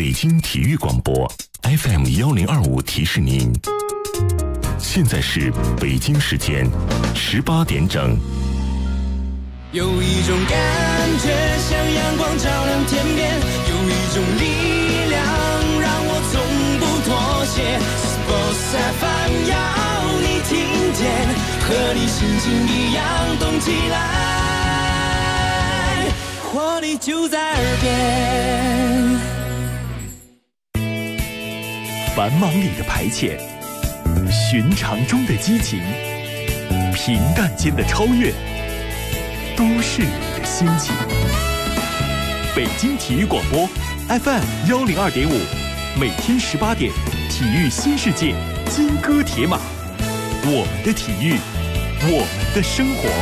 北京体育广播 FM1025提示您，现在是北京时间18点整。 有一种感觉像阳光照亮天边，有一种力量让我从不妥协。Sports FM 要你听见，和你心情一样动起来，活力就在耳边。 繁忙里的排遣，寻常中的激情，平淡间的超越，都是你的心情。北京体育广播 FM102.5，每天18点，体育新世界，金戈铁马，我们的体育，我们的生活。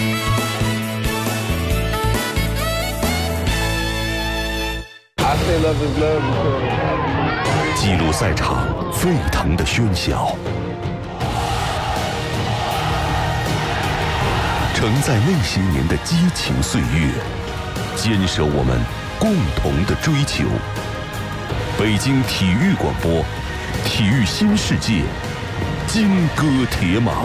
记录赛场沸腾的喧嚣，承载那些年的激情岁月，坚守我们共同的追求。北京体育广播，体育新世界，金戈铁马。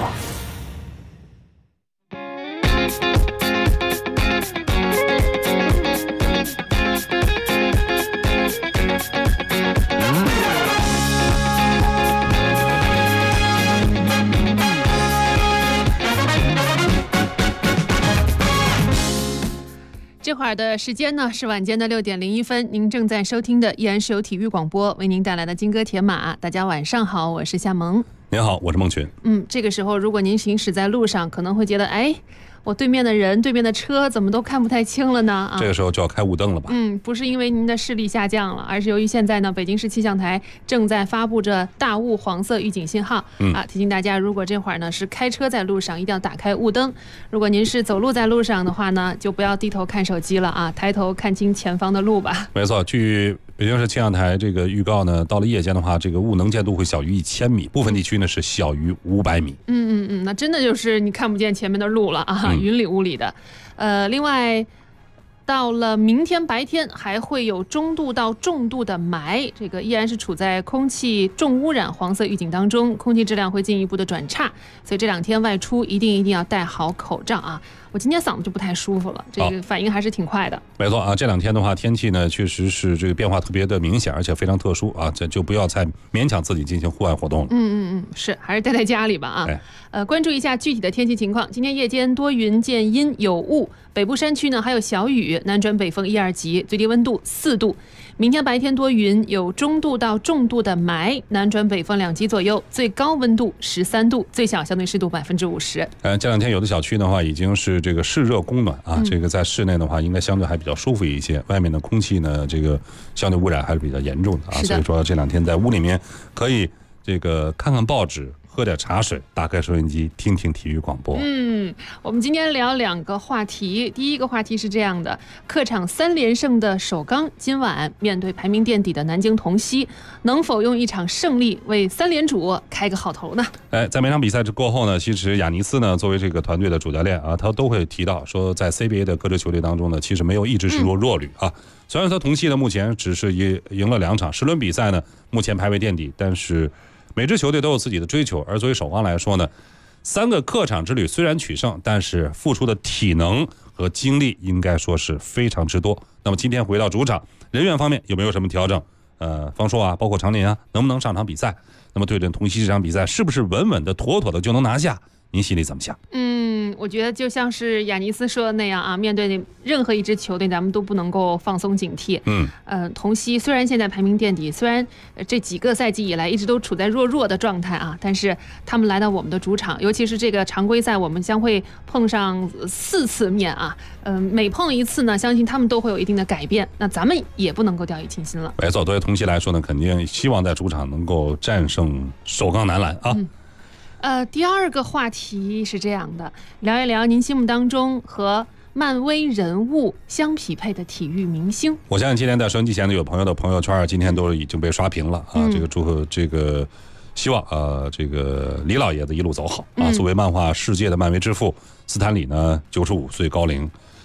这会儿的时间呢是晚间的6点01分，您正在收听的依然是由体育广播为您带来的金戈铁马。大家晚上好，我是夏萌。 您好，我是孟群。 这个时候如果您行驶在路上，可能会觉得我对面的人对面的车怎么都看不太清了呢？ 这个时候就要开雾灯了吧？ 不是因为您的视力下降了，而是由于现在呢北京市气象台正在发布着大雾黄色预警信号。提醒大家，如果这会儿呢是开车在路上，一定要打开雾灯。如果您是走路在路上的话呢，就不要低头看手机了啊，抬头看清前方的路吧。 没错，据北京市气象台这个预告呢，到了夜间的话，这个雾能见度会小于1000米，部分地区呢是小于500米。 那真的就是你看不见前面的路了啊，云里雾里的。另外到了明天白天还会有中度到重度的霾，这个依然是处在空气重污染黄色预警当中，空气质量会进一步的转差，所以这2天外出一定要戴好口罩啊。我今天嗓子就不太舒服了，这个反应还是挺快的。 没错啊，这2天的话，天气呢确实是这个变化特别的明显，而且非常特殊啊，这就不要再勉强自己进行户外活动了。 是，还是待在家里吧啊。关注一下具体的天气情况。今天夜间多云见阴有雾，北部山区呢还有小雨，南转北风1、2级，最低温度4度。明天白天多云，有中度到重度的霾，南转北风2级左右，最高温度13度，最小相对湿度50%。 这2天有的小区的话已经是这个室热供暖啊，这个在室内的话应该相对还比较舒服一些，外面的空气呢这个相对污染还是比较严重的啊，所以说这2天在屋里面可以这个看看报纸，喝点茶水，打开收音机听听体育广播。 我们今天聊2个话题。第一个话题是这样的，客场3连胜的首钢今晚面对排名垫底的南京同曦，能否用一场胜利为3连主开个好头呢？ 在每场比赛过后呢，其实亚尼斯呢作为这个团队的主教练啊，他都会提到说，在 CBA 的各支球队当中呢，其实没有一支是弱旅啊。虽然说同曦呢目前只是赢了2场10轮比赛呢，目前排位垫底，但是每支球队都有自己的追求，而作为首钢来说呢，3个客场之旅虽然取胜，但是付出的体能和精力应该说是非常之多。那么今天回到主场，人员方面有没有什么调整？方硕啊，包括常林啊，能不能上场比赛？那么对阵同曦这场比赛，是不是稳稳的、妥妥的就能拿下？您心里怎么想？ 我觉得就像是亚尼斯说的那样啊，面对任何一支球队，咱们都不能够放松警惕。同曦虽然现在排名垫底，虽然这几个赛季以来一直都处在弱的状态啊，但是他们来到我们的主场，尤其是这个常规赛，我们将会碰上4次面啊。每碰一次呢，相信他们都会有一定的改变，那咱们也不能够掉以轻心了。 没错，对于同曦来说呢，肯定希望在主场能够战胜首钢男篮啊。 第2个话题是这样的，聊一聊您心目当中和漫威人物相匹配的体育明星。 我相信今天在收音机前的有朋友的朋友圈今天都已经被刷屏了啊。这个祝贺这个希望这个李老爷子一路走好啊。作为漫画世界的漫威之父，斯坦李呢95岁高龄，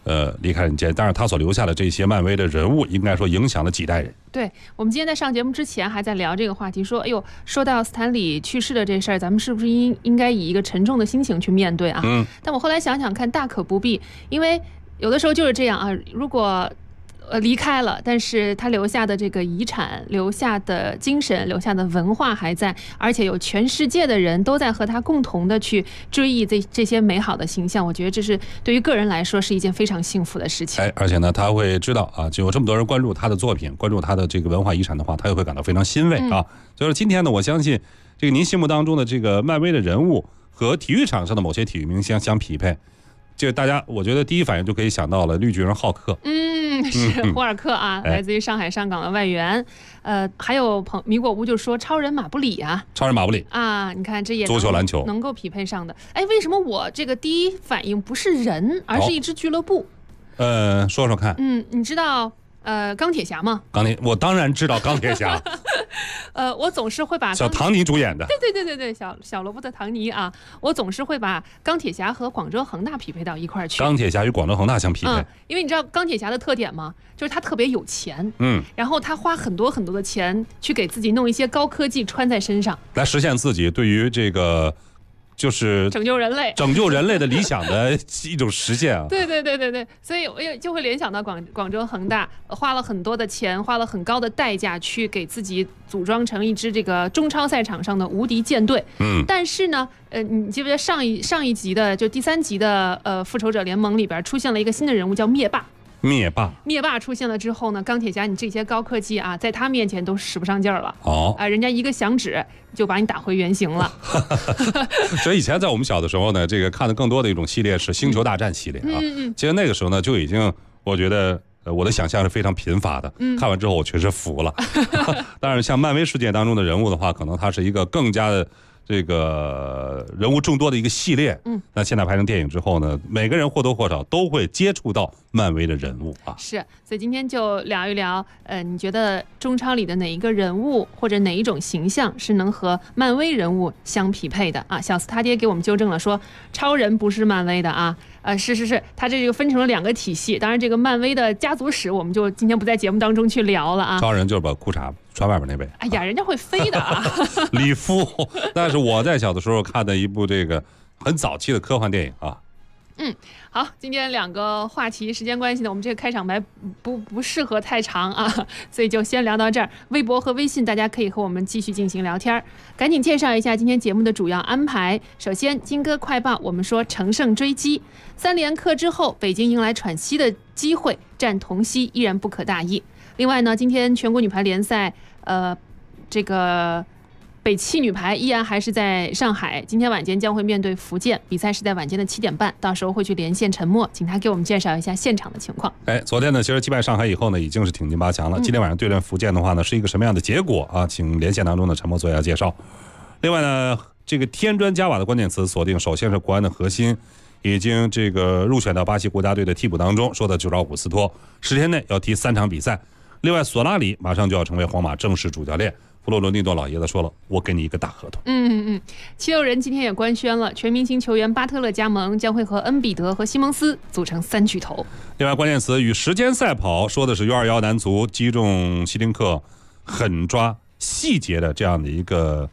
离开人间。但是他所留下的这些漫威的人物，应该说影响了几代人。 对，我们今天在上节目之前还在聊这个话题，说，哎呦，说到斯坦李去世的这事儿，咱们是不是应该以一个沉重的心情去面对啊？但我后来想想看，大可不必，因为有的时候就是这样啊，如果离开了，但是他留下的这个遗产、留下的精神、留下的文化还在，而且有全世界的人都在和他共同的去追忆这些美好的形象，我觉得这是对于个人来说是一件非常幸福的事情。 而且呢，他会知道啊，就有这么多人关注他的作品，关注他的这个文化遗产的话，他也会感到非常欣慰啊。所以说今天呢，我相信这个您心目当中的这个漫威的人物和体育场上的某些体育明星相匹配。就大家，我觉得第一反应就可以想到了绿巨人浩克， 是霍尔克啊，来自于上海上港的外援。还有米果屋就说超人马布里啊， 超人马布里啊，你看这也足球篮球能够匹配上的。哎，为什么我这个第一反应不是人，而是一支俱乐部？ 说说看。 你知道钢铁侠吗？ 我当然知道钢铁侠。 我总是会把小唐尼主演的。 对，小罗伯特唐尼啊，我总是会把钢铁侠和广州恒大匹配到一块儿去。 钢铁侠与广州恒大相匹配， 因为你知道钢铁侠的特点吗？就是他特别有钱，然后他花很多很多的钱去给自己弄一些高科技穿在身上， 来实现自己对于这个。就是拯救人类的理想的一种实现啊！ 对，所以我也就会联想到广州恒大花了很多的钱，花了很高的代价去给自己组装成一支这个中超赛场上的无敌舰队。但是呢，你记不记得上一集的就第3集的复仇者联盟里边出现了一个新的人物叫灭霸。灭霸出现了之后呢，钢铁侠你这些高科技啊，在他面前都使不上劲儿了。人家一个响指就把你打回原形了。 所以以前在我们小的时候呢，这个看的更多的一种系列是星球大战系列啊。其实那个时候呢，就已经我觉得我的想象是非常贫乏的。看完之后我确实服了。但是像漫威世界当中的人物的话，可能它是一个更加的。这个人物众多的一个系列，那现在拍成电影之后呢，每个人或多或少都会接触到漫威的人物啊。 是，所以今天就聊一聊，你觉得中超里的哪一个人物或者哪一种形象是能和漫威人物相匹配的啊？小斯他爹给我们纠正了，说超人不是漫威的啊。是，他这个分成了2个体系。当然，这个漫威的家族史，我们就今天不在节目当中去聊了啊。 超人就是把裤衩穿外边那位。 哎呀，人家会飞的啊。 里夫，那是我在小的时候看的一部这个很早期的科幻电影啊。 好，今天2个话题，时间关系呢，我们这个开场白不适合太长啊，所以就先聊到这儿。微博和微信大家可以和我们继续进行聊天。赶紧介绍一下今天节目的主要安排。首先，金歌快报，我们说乘胜追击，3连客之后，北京迎来喘息的机会，战同曦依然不可大意。另外呢，今天全国女排联赛，这个。北汽女排依然还是在上海，今天晚间将会面对福建，比赛是在晚间的7点半，到时候会去连线陈默，请他给我们介绍一下现场的情况。 昨天呢，其实击败上海以后呢，已经是挺进8强了。今天晚上对阵福建的话呢，是一个什么样的结果啊？请连线当中的陈默做一下介绍。另外呢，这个添砖加瓦的关键词锁定，首先是国安的核心已经这个入选到巴西国家队的替补当中，说的就是奥古斯托，10天内要踢3场比赛。另外，索拉里马上就要成为皇马正式主教练。弗洛伦蒂诺老爷子说了，我给你一个大合同。 七六人今天也官宣了，全明星球员巴特勒加盟，将会和恩比德和西蒙斯组成3巨头。 另外，关键词与时间赛跑，说的是 U21男足击中希丁克，狠抓细节的这样的一个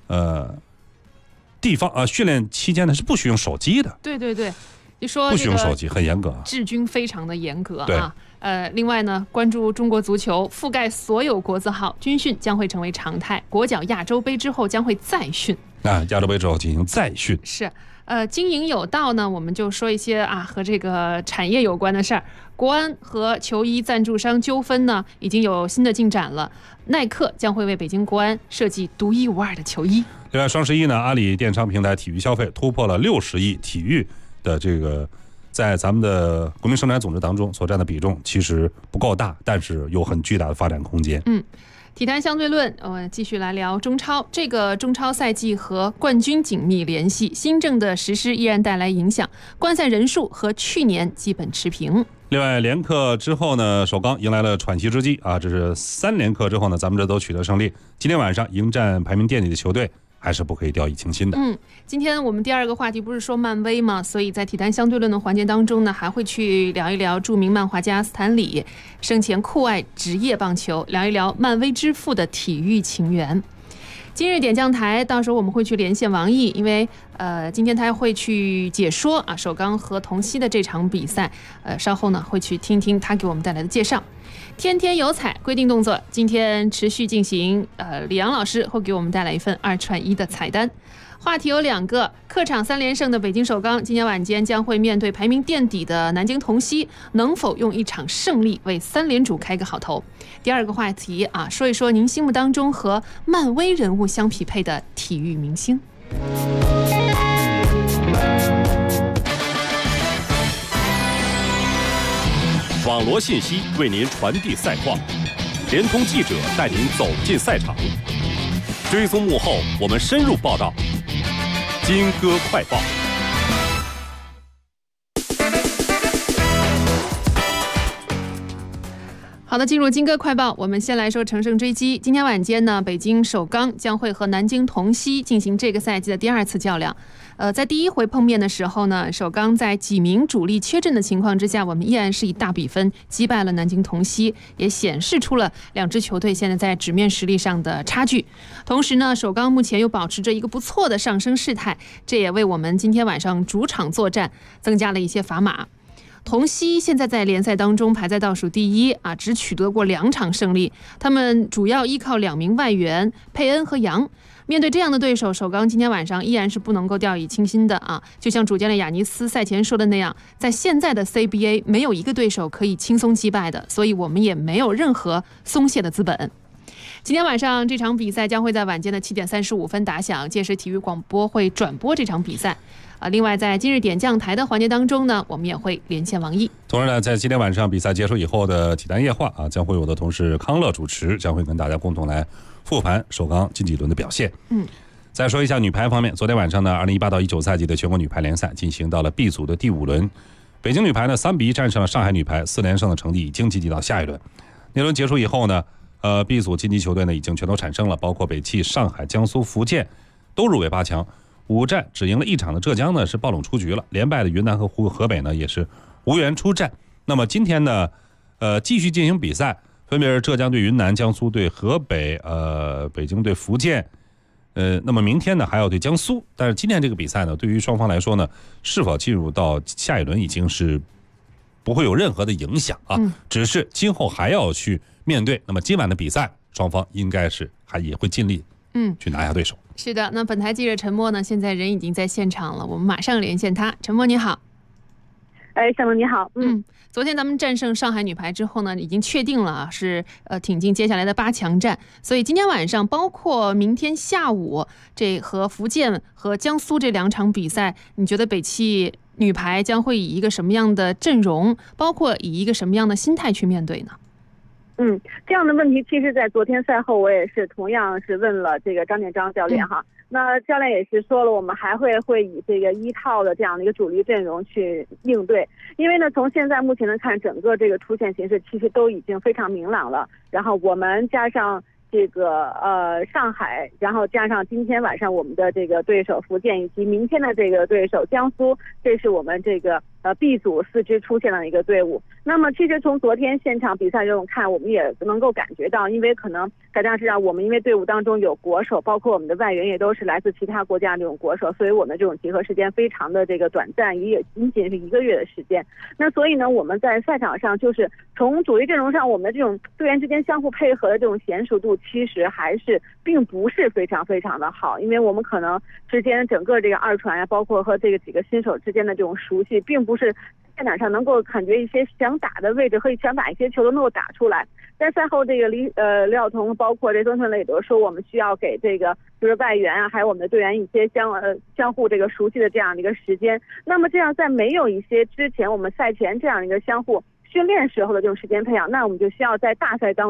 地方啊。训练期间呢是不许用手机的。 对，就说不许用手机，很严格， 治军非常的严格啊。另外呢，关注中国足球，覆盖所有国字号，军训将会成为常态。国脚亚洲杯之后将会再训亚洲杯之后进行再训。 是，经营有道呢，我们就说一些和这个产业有关的事儿。国安和球衣赞助商纠纷呢，已经有新的进展了。耐克将会为北京国安设计独一无二的球衣。 另外，双11呢，阿里电商平台体育消费突破了60亿，体育的这个。在咱们的国民生产总值当中所占的比重其实不够大，但是有很巨大的发展空间。 体坛相对论，继续来聊中超。这个中超赛季和冠军紧密联系，新政的实施依然带来影响，观赛人数和去年基本持平。 另外，连客之后呢，首钢迎来了喘息之机啊！这是3连客之后呢，咱们这都取得胜利。今天晚上迎战排名垫底的球队还是不可以掉以轻心的。 今天我们第二个话题不是说漫威吗？所以在体坛相对论的环节当中呢，还会去聊一聊著名漫画家斯坦李生前酷爱职业棒球，聊一聊漫威之父的体育情缘。今日点将台，到时候我们会去连线王毅，因为今天他会去解说首钢和同曦的这场比赛，稍后呢会去听听他给我们带来的介绍。天天有彩规定动作，今天持续进行，李阳老师会给我们带来一份2串1的彩单。话题有2个，客场3连胜的北京首钢今天晚间将会面对排名垫底的南京同曦，能否用一场胜利为3连主开个好头？第二个话题说一说您心目当中和漫威人物相匹配的体育明星。 网罗信息为您传递赛况，联通记者带您走进赛场，追踪幕后我们深入报道。金歌快报。 好的，进入金歌快报，我们先来说乘胜追击。今天晚间呢，北京首钢将会和南京同曦进行这个赛季的第2次较量。在第1回碰面的时候呢，首钢在几名主力缺阵的情况之下，我们依然是以大比分击败了南京同曦，也显示出了2支球队现在在纸面实力上的差距。同时呢，首钢目前又保持着一个不错的上升势态，这也为我们今天晚上主场作战增加了一些砝码。同曦现在在联赛当中排在倒数第1只取得过2场胜利，他们主要依靠2名外援佩恩和杨。面对这样的对手，首钢今天晚上依然是不能够掉以轻心的就像主教练雅尼斯赛前说的那样，在现在的 CBA 没有一个对手可以轻松击败的，所以我们也没有任何松懈的资本。今天晚上这场比赛将会在晚间的7点35分打响，届时体育广播会转播这场比赛。另外在今日点将台的环节当中呢，我们也会连线王毅。 同时呢，在今天晚上比赛结束以后的体坛夜话将会有我的同事康乐主持，将会跟大家共同来复盘首钢近几轮的表现。再说一下女排方面，昨天晚上呢，2018到19赛季的全国女排联赛进行到了 B 组的第5轮，北京女排呢3比1战胜了上海女排，4连胜的成绩已经晋级到下一轮。那轮结束以后呢，B 组晋级球队呢已经全都产生了，包括北汽、上海、江苏、福建都入围8强。5战只赢了1场的浙江呢是爆冷出局了，连败的云南和河北呢也是无缘出战。那么今天呢，继续进行比赛，分别是浙江对云南、江苏对河北、北京对福建。那么明天呢还要对江苏。但是今天这个比赛呢，对于双方来说呢，是否进入到下一轮已经是不会有任何的影响只是今后还要去面对。那么今晚的比赛，双方应该是也会尽力去拿下对手。 是的，那本台记者陈默呢，现在人已经在现场了，我们马上连线他。陈默你好。 向总你好。 昨天咱们战胜上海女排之后呢，已经确定了是挺进接下来的8强战，所以今天晚上包括明天下午这和福建和江苏这2场比赛，你觉得北汽女排将会以一个什么样的阵容，包括以一个什么样的心态去面对呢？ 这样的问题其实在昨天赛后我也是同样是问了这个张建章教练那教练也是说了，我们还会以这个1套的这样的一个主力阵容去应对，因为呢从现在目前来看，整个这个出线形势其实都已经非常明朗了，然后我们加上这个上海，然后加上今天晚上我们的这个对手福建，以及明天的这个对手江苏，这是我们这个B 组4支出现了一个队伍。那么其实从昨天现场比赛中看，我们也能够感觉到，因为可能大家知道我们因为队伍当中有国手，包括我们的外援也都是来自其他国家这种国手，所以我们这种集合时间非常的这个短暂，也仅仅是1个月的时间。那所以呢，我们在赛场上就是从主力阵容上，我们的这种队员之间相互配合的这种娴熟度，其实还是并不是非常非常的好，因为我们可能之间整个这个2传包括和这个几个新手之间的这种熟悉，并不是赛场上能够感觉一些想打的位置和想打一些球都能够打出来。在赛后这个李晓彤包括这曾春磊都说，我们需要给这个就是外援还有我们的队员一些相互这个熟悉的这样的一个时间。那么这样在没有一些之前我们赛前这样一个相互训练时候的这种时间培养，那我们就需要在大赛当中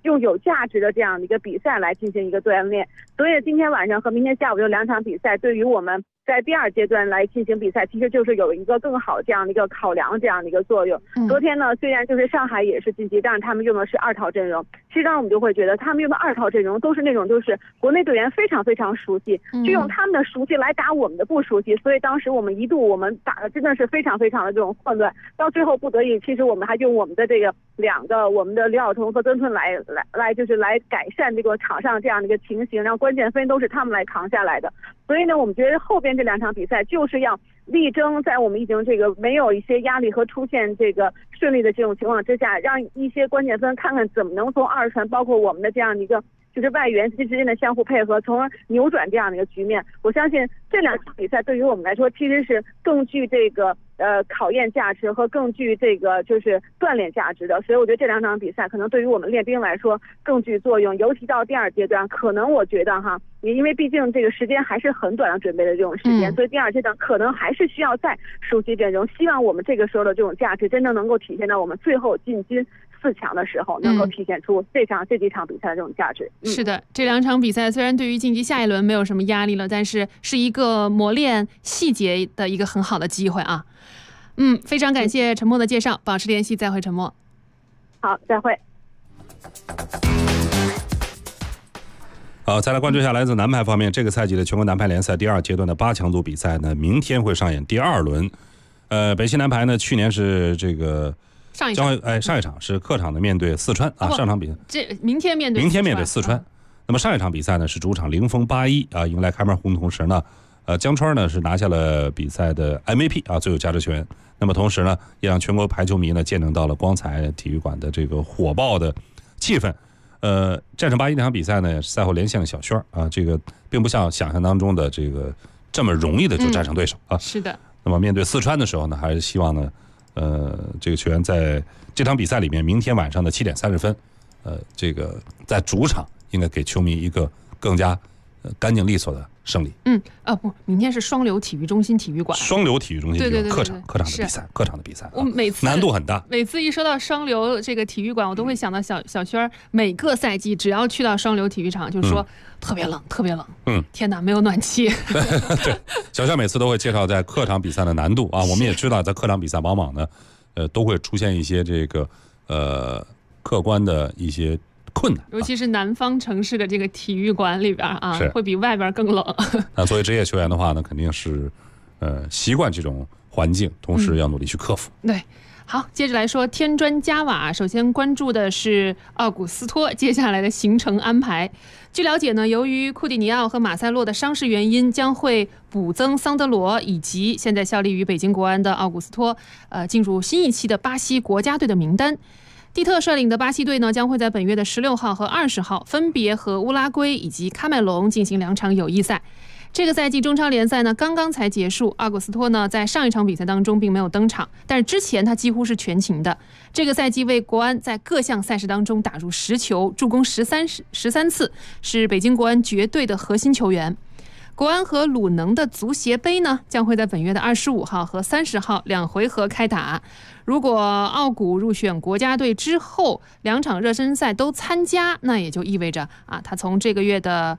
用有价值的这样的一个比赛来进行一个锻炼。所以今天晚上和明天下午有2场比赛，对于我们在第2阶段来进行比赛，其实就是有一个更好这样的一个考量这样的一个作用。昨天呢，虽然就是上海也是晋级，但是他们用的是2套阵容。其实当时我们就会觉得，他们用的2套阵容都是那种就是国内队员非常非常熟悉，就用他们的熟悉来打我们的不熟悉。所以当时我们一度我们打的真的是非常非常的这种混乱。到最后不得已，其实我们还用我们的这个我们的刘晓彤和曾春来就是来改善这个场上这样的一个情形，然后关键分都是他们来扛下来的。所以呢，我们觉得后边这2场比赛就是要力争在我们已经这个没有一些压力和出现这个顺利的这种情况之下，让一些关键分看看怎么能从2传，包括我们的这样的一个就是外援之间的相互配合，从而扭转这样的一个局面。我相信这2场比赛对于我们来说，其实是更具这个考验价值和更具这个就是锻炼价值的。所以我觉得这2场比赛可能对于我们练兵来说更具作用，尤其到第2阶段，可能我觉得哈，也因为毕竟这个时间还是很短的准备的这种时间，所以第2阶段可能还是需要再熟悉阵容。希望我们这个时候的这种价值真正能够体现到我们最后进军4强的时候，能够体现出这几场比赛的这种价值。 是的，这2场比赛虽然对于晋级下一轮没有什么压力了，但是是一个磨练细节的一个很好的机会啊。非常感谢陈默的介绍，保持联系，再会陈默。 好，再会。 好，再来关注一下来自男排方面，这个赛季的全国男排联赛第2阶段的8强组比赛呢，明天会上演第2轮。北溪男排呢，去年是这个上一场是客场的面对四川啊，上场比赛明天面对四川。 那么上一场比赛呢是主场0封8-1啊，迎来开门红，同时呢，江川呢是拿下了比赛的 MVP 啊，最有价值球员。那么同时呢，也让全国排球迷呢见证到了光彩体育馆的这个火爆的气氛。战胜8-1那场比赛呢，赛后连线了小轩啊，这个并不像想象当中的这个这么容易的就战胜对手啊。 是的。 那么面对四川的时候呢，还是希望呢，这个球员在这场比赛里面，明天晚上的7点30分，这个在主场应该给球迷一个更加干净利索的胜利。 明天是双流体育中心体育馆。 双流体育中心对客场的比赛， 我每次难度很大。 每次一说到双流这个体育馆，我都会想到小轩每个赛季只要去到双流体育场，就说特别冷，特别冷。天哪，没有暖气。 对，小轩每次都会介绍在客场比赛的难度啊。我们也知道，在客场比赛往往呢，都会出现一些这个客观的一些困难， 尤其是南方城市的这个体育馆里边啊，会比外边更冷。 那作为职业球员的话呢，肯定是习惯这种环境，同时要努力去克服。 对，好，接着来说添砖加瓦。首先关注的是奥古斯托接下来的行程安排。据了解呢，由于库蒂尼奥和马塞洛的伤势原因，将会补增桑德罗以及现在效力于北京国安的奥古斯托，进入新一期的巴西国家队的名单。蒂特率领的巴西队呢，将会在本月的16号和20号分别和乌拉圭以及喀麦隆进行2场友谊赛。这个赛季中超联赛呢刚刚才结束，奥古斯托呢在上一场比赛当中并没有登场，但是之前他几乎是全勤的。这个赛季为国安在各项赛事当中打入10球，助攻13次，是北京国安绝对的核心球员。国安和鲁能的足协杯呢，将会在本月的25号和30号2回合开打。如果奥古入选国家队之后2场热身赛都参加，那也就意味着他从这个月的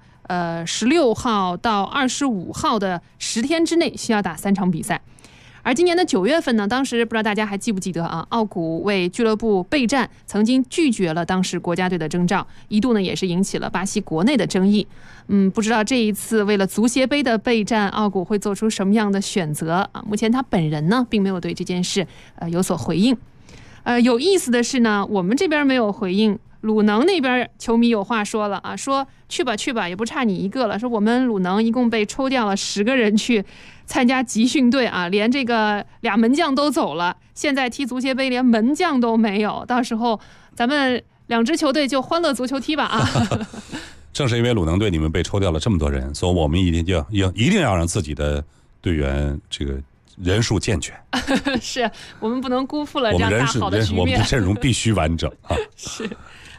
16号到25号的10天之内需要打3场比赛。而今年的9月份呢，当时不知道大家还记不记得啊？奥古为俱乐部备战，曾经拒绝了当时国家队的征召，一度呢也是引起了巴西国内的争议。不知道这一次为了足协杯的备战，奥古会做出什么样的选择啊？目前他本人呢，并没有对这件事有所回应。有意思的是呢，我们这边没有回应。鲁能那边球迷有话说了啊，说去吧，也不差你一个了。说我们鲁能一共被抽调了10个人去参加集训队啊，连这个2门将都走了，现在踢足协杯连门将都没有，到时候咱们2支球队就欢乐足球踢吧啊！ 正是因为鲁能队你们被抽调了这么多人，所以我们一定要让自己的队员这个人数健全。是我们不能辜负了这样大好的局面， 我们的阵容必须完整啊！ 是。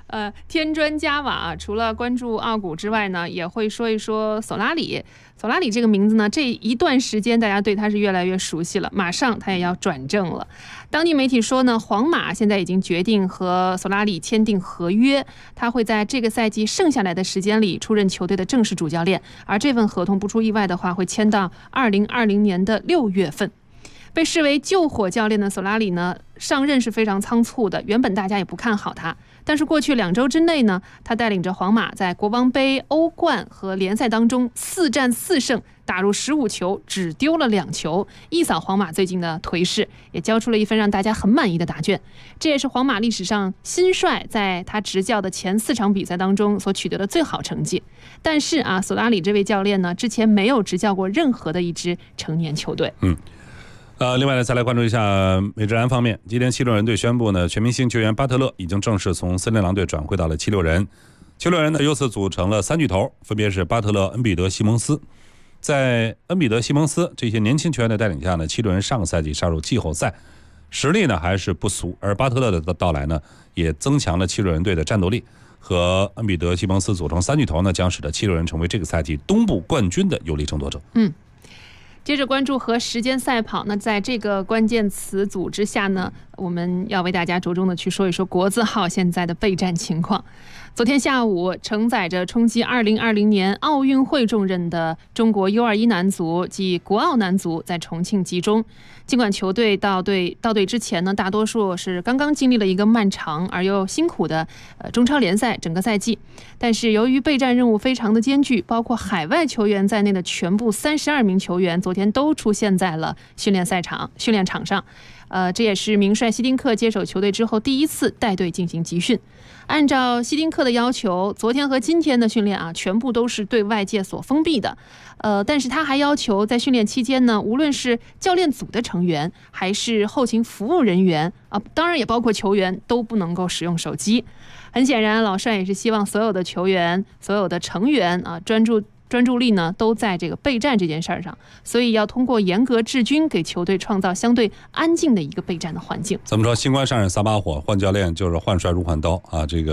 添砖加瓦，除了关注奥古之外呢，也会说一说索拉里。索拉里这个名字呢，这一段时间大家对他是越来越熟悉了，马上他也要转正了。当地媒体说呢，皇马现在已经决定和索拉里签订合约，他会在这个赛季剩下来的时间里出任球队的正式主教练，而这份合同不出意外的话，会签到2020年的6月份。被视为救火教练的索拉里呢，上任是非常仓促的，原本大家也不看好他。但是过去2周之内呢，他带领着皇马在国王杯、欧冠和联赛当中4战4胜，打入15球，只丢了2球，一扫皇马最近的颓势，也交出了一份让大家很满意的答卷。这也是皇马历史上新帅在他执教的前4场比赛当中所取得的最好成绩。但是啊，索拉里这位教练呢，之前没有执教过任何的一支成年球队。 另外呢，再来关注一下美职篮方面。今天76人队宣布呢，全明星球员巴特勒已经正式从森林狼队转会到了76人。76人呢由此组成了3巨头，分别是巴特勒、恩比德、西蒙斯。在恩比德、西蒙斯这些年轻球员的带领下呢，76人上个赛季杀入季后赛，实力呢还是不俗。而巴特勒的到来呢，也增强了76人队的战斗力。和恩比德、西蒙斯组成3巨头呢，将使得76人成为这个赛季东部冠军的有力争夺者。 接着关注和时间赛跑，那在这个关键词组之下呢，我们要为大家着重的去说一说国字号现在的备战情况。昨天下午，承载着冲击2020年奥运会重任的中国 U21 男足及国奥男足在重庆集中。尽管球队到队之前呢，大多数是刚刚经历了一个漫长而又辛苦的中超联赛整个赛季，但是由于备战任务非常的艰巨，包括海外球员在内的全部32名球员昨天都出现在了训练场上。这也是名帅希丁克接手球队之后第一次带队进行集训。按照希丁克的要求，昨天和今天的训练全部都是对外界所封闭的。但是他还要求在训练期间呢，无论是教练组的成员还是后勤服务人员当然也包括球员，都不能够使用手机。很显然，老帅也是希望所有的球员、所有的成员专注力呢都在这个备战这件事儿上，所以要通过严格治军，给球队创造相对安静的一个备战的环境。 怎么说？新官上任撒把火，换教练就是换帅如换刀啊！这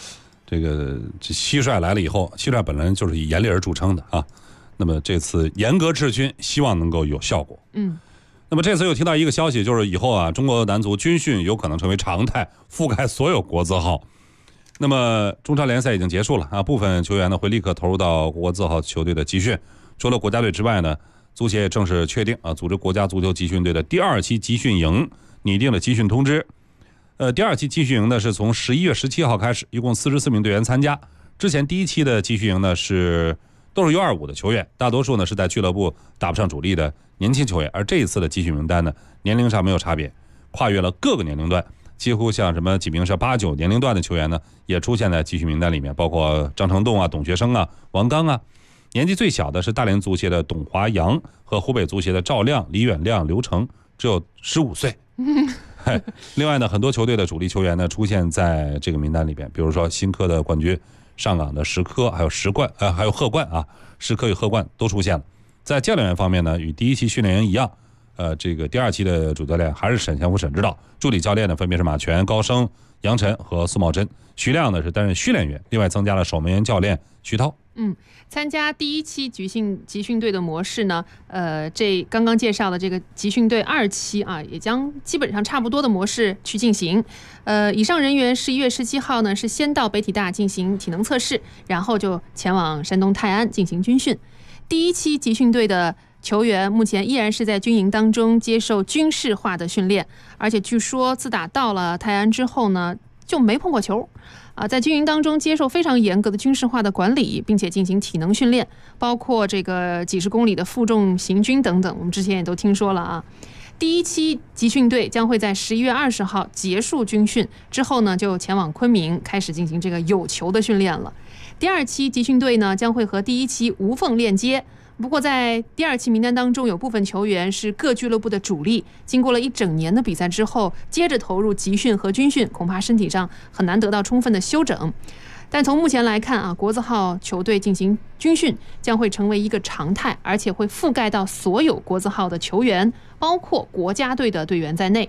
蟋蟀来了以后，蟋蟀本来就是以严厉而著称的啊。那么这次严格治军，希望能够有效果。那么这次又听到一个消息，就是以后中国男足军训有可能成为常态，覆盖所有国字号。那么中超联赛已经结束了部分球员呢会立刻投入到国字号球队的集训。除了国家队之外呢，足协也正式确定组织国家足球集训队的第2期集训营，拟定了集训通知。第2期集训营呢是从11月17号开始，一共44名队员参加。之前第1期的集训营呢都是 U25 的球员，大多数呢是在俱乐部打不上主力的年轻球员。而这一次的集训名单呢，年龄上没有差别，跨越了各个年龄段。几乎像什么几名是8、9年龄段的球员呢，也出现在集训名单里面，包括张成栋董学生王刚年纪最小的是大连足协的董华阳和湖北足协的赵亮、李远亮、刘成，只有15岁。另外呢，很多球队的主力球员呢出现在这个名单里边，比如说新科的冠军上港的石科，还有还有贺冠石科与贺冠都出现了。在教练员方面呢，与第1期训练营一样。这个第2期的主教练还是沈祥福沈指导，助理教练呢分别是马全、高升、杨晨和苏茂贞，徐亮呢是担任训练员，另外增加了守门员教练徐涛。 参加第1期集训队的模式呢，这刚刚介绍的这个集训队2期也将基本上差不多的模式去进行。以上人员11月17号呢是先到北体大进行体能测试，然后就前往山东泰安进行军训。第1期集训队的球员目前依然是在军营当中接受军事化的训练，而且据说自打到了泰安之后呢，就没碰过球在军营当中接受非常严格的军事化的管理，并且进行体能训练，包括这个几十公里的负重行军等等，我们之前也都听说了第1期集训队将会在11月20号结束军训之后呢，就前往昆明开始进行这个有球的训练了。第2期集训队呢将会和第1期无缝链接。不过在第2期名单当中，有部分球员是各俱乐部的主力，经过了1整年的比赛之后，接着投入集训和军训，恐怕身体上很难得到充分的休整。但从目前来看国字号球队进行军训将会成为一个常态，而且会覆盖到所有国字号的球员，包括国家队的队员在内。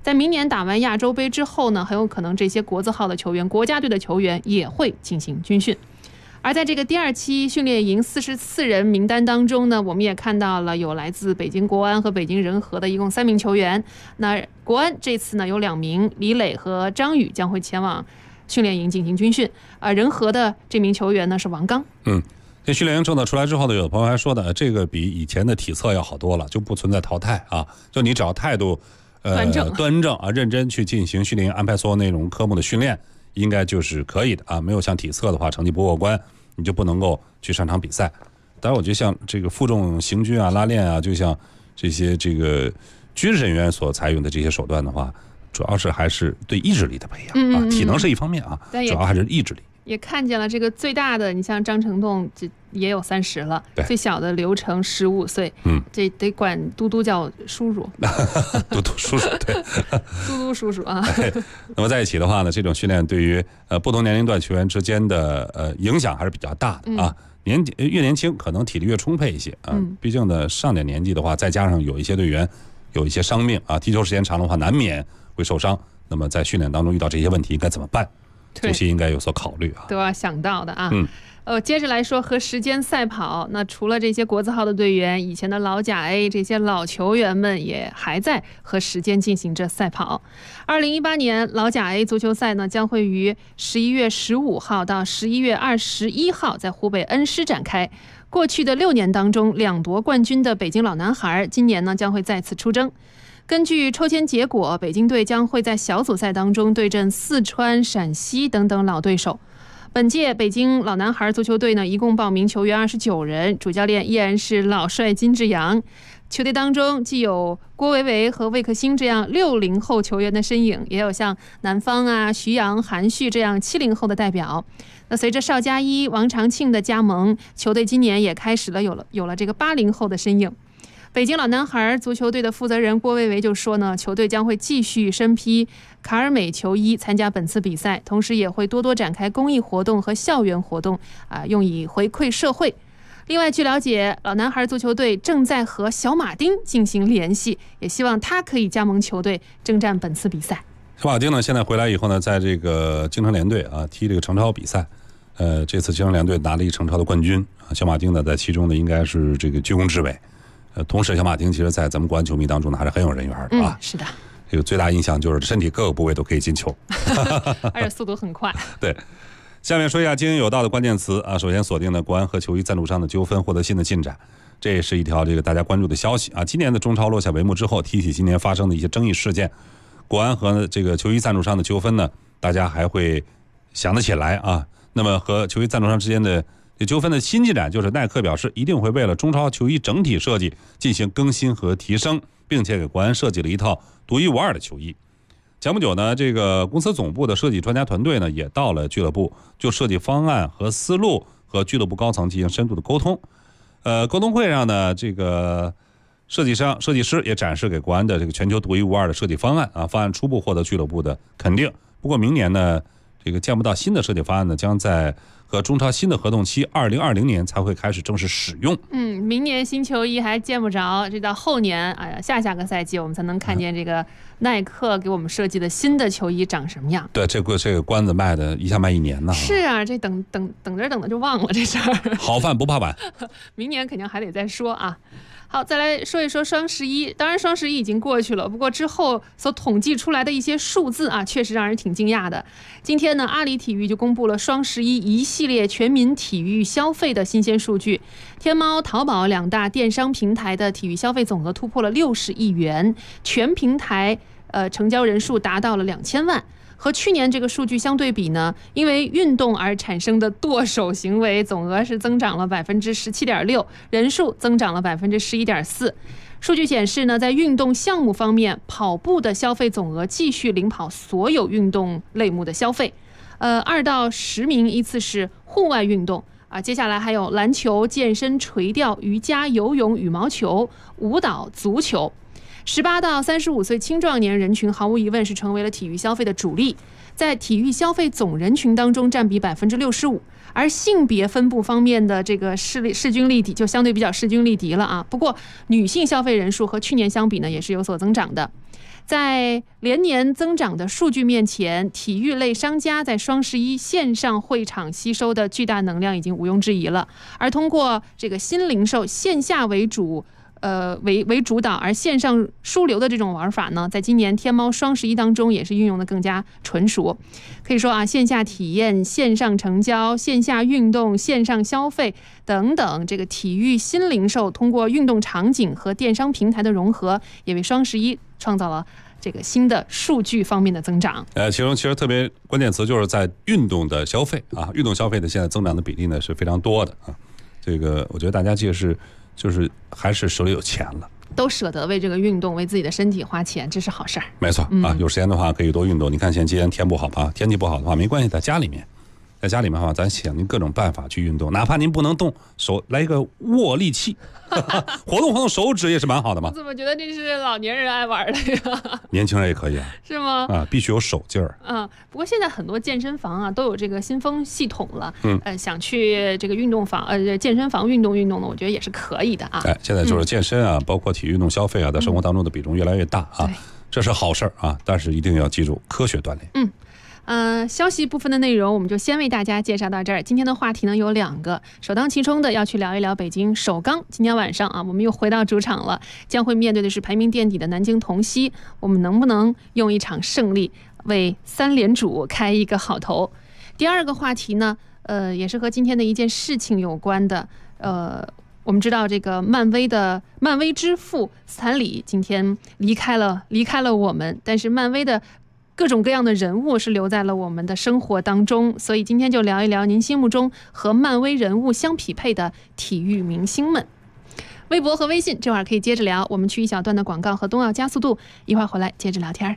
在明年打完亚洲杯之后呢，很有可能这些国字号的球员、国家队的球员也会进行军训。而在这个第2期训练营44人名单当中呢，我们也看到了有来自北京国安和北京人和的一共3名球员。那国安这次呢有2名，李磊和张宇将会前往训练营进行军训。人和的这名球员呢是王刚。 这训练营政策出来之后呢，有的朋友还说的，这个比以前的体测要好多了，就不存在淘汰啊，就你只要态度端正啊，认真去进行训练营安排所有内容科目的训练，应该就是可以的啊。没有像体测的话，成绩不过关，你就不能够去上场比赛。当然，我觉得像这个负重行军啊、拉练啊，就像这些这个军事人员所采用的这些手段的话，主要是还是对意志力的培养啊，体能是一方面啊，主要还是意志力。 也看见了这个最大的，你像张成栋这也有30了，最小的刘成15岁，这得管嘟嘟叫叔叔， 嘟嘟叔叔，对， 嘟嘟叔叔啊。 那么在一起的话呢，这种训练对于不同年龄段球员之间的影响还是比较大的啊。越年轻可能体力越充沛一些啊，毕竟呢上点年纪的话，再加上有一些队员有一些伤病啊，踢球时间长的话难免会受伤。那么在训练当中遇到这些问题应该怎么办？足协应该有所考虑啊， 都要想到的啊。接着来说和时间赛跑，那除了这些国字号的队员，以前的老甲 A 这些老球员们也还在和时间进行着赛跑。2018年老甲 A 足球赛呢，将会于11月15号到11月21号在湖北恩施展开。过去的6年当中，2夺冠军的北京老男孩，今年呢将会再次出征。根据抽签结果，北京队将会在小组赛当中对阵四川、陕西等等老对手。本届北京老男孩足球队呢，一共报名球员29人，主教练依然是老帅金志扬。球队当中既有郭维维和魏克星这样60后球员的身影，也有像南方啊、徐阳、韩旭这样70后的代表。那随着邵佳一、王长庆的加盟，球队今年也开始了有了这个80后的身影。北京老男孩足球队的负责人郭维维就说呢，球队将会继续身披卡尔美球衣参加本次比赛，同时也会多多展开公益活动和校园活动用以回馈社会。另外，据了解，老男孩足球队正在和小马丁进行联系，也希望他可以加盟球队征战本次比赛。 小马丁呢，现在回来以后呢，在这个京城联队踢这个程超比赛，这次京城联队拿了一程超的冠军啊，小马丁呢在其中呢应该是这个居功至伟。同时小马丁其实在咱们国安球迷当中呢还是很有人缘的啊。 是的， 这个最大印象就是身体各个部位都可以进球， 而且速度很快。 对，下面说一下经营有道的关键词啊。首先锁定的国安和球衣赞助商的纠纷获得新的进展，这也是一条这个大家关注的消息啊。今年的中超落下帷幕之后，提起今年发生的一些争议事件，国安和这个球衣赞助商的纠纷呢，大家还会想得起来啊。那么和球衣赞助商之间的纠纷的新进展就是耐克表示一定会为了中超球衣整体设计进行更新和提升，并且给国安设计了一套独一无二的球衣。前不久呢，这个公司总部的设计专家团队呢也到了俱乐部，就设计方案和思路和俱乐部高层进行深度的沟通。沟通会上呢，这个设计师也展示给国安的这个全球独一无二的设计方案啊，方案初步获得俱乐部的肯定。不过明年呢，这个见不到新的设计方案呢，将在和中超新的合同期2020年才会开始正式使用。 明年新球衣还见不着，这到后年下个赛季我们才能看见这个耐克给我们设计的新的球衣长什么样。 对，这个关子卖的一下卖1年呢。 是啊，这等着就忘了这事儿。 好饭不怕晚， 明年肯定还得再说啊。好，再来说一说双11。当然，双11已经过去了，不过之后所统计出来的一些数字啊，确实让人挺惊讶的。今天呢，阿里体育就公布了双11一系列全民体育消费的新鲜数据。天猫、淘宝2大电商平台的体育消费总额突破了60亿元，全平台成交人数达到了2000万。和去年这个数据相对比呢，因为运动而产生的剁手行为总额是增长了17.6%，人数增长了11.4%。数据显示呢，在运动项目方面，跑步的消费总额继续领跑所有运动类目的消费。2到10名依次是户外运动接下来还有篮球、健身、垂钓、瑜伽、游泳、羽毛球、舞蹈、足球。18到35岁青壮年人群毫无疑问是成为了体育消费的主力，在体育消费总人群当中占比65%，而性别分布方面的这个势均力敌，就相对比较势均力敌了啊。不过女性消费人数和去年相比呢，也是有所增长的。 在连年增长的数据面前，体育类商家在双11线上会场吸收的巨大能量已经毋庸置疑了。而通过这个新零售线下为主导，而线上枢纽的这种玩法呢，在今年天猫双11当中也是运用的更加纯熟。可以说啊，线下体验、线上成交、线下运动、线上消费等等，这个体育新零售通过运动场景和电商平台的融合，也为双11创造了这个新的数据方面的增长。 其中其实特别关键词就是在运动的消费啊，运动消费的现在增长的比例呢是非常多的啊。这个我觉得大家就是还是手里有钱了， 都舍得为这个运动、为自己的身体花钱，这是好事儿。 没错啊，有时间的话可以多运动。你看现在今天天不好吧？天气不好的话没关系，在家里面的话，咱想尽各种办法去运动，哪怕您不能动手，来一个握力器，活动手指也是蛮好的嘛。 我怎么觉得这是老年人爱玩的呀？ 年轻人也可以啊。 是吗？ 啊，必须有手劲儿。 不过现在很多健身房啊都有这个新风系统了。想去这个运动房健身房运动呢，我觉得也是可以的啊。 现在就是健身啊，包括体育运动消费啊，在生活当中的比重越来越大啊，这是好事儿啊，但是一定要记住科学锻炼。 消息部分的内容我们就先为大家介绍到这儿。今天的话题呢有2个，首当其冲的要去聊一聊北京首钢。今天晚上啊，我们又回到主场了，将会面对的是排名垫底的南京同曦。我们能不能用一场胜利为3连主开一个好头？第2个话题呢，也是和今天的一件事情有关的。我们知道这个漫威之父斯坦李今天离开了我们，但是漫威的各种各样的人物是留在了我们的生活当中，所以今天就聊一聊您心目中和漫威人物相匹配的体育明星们。微博和微信这会儿可以接着聊，我们去一小段的广告和冬奥加速度，一会儿回来接着聊天。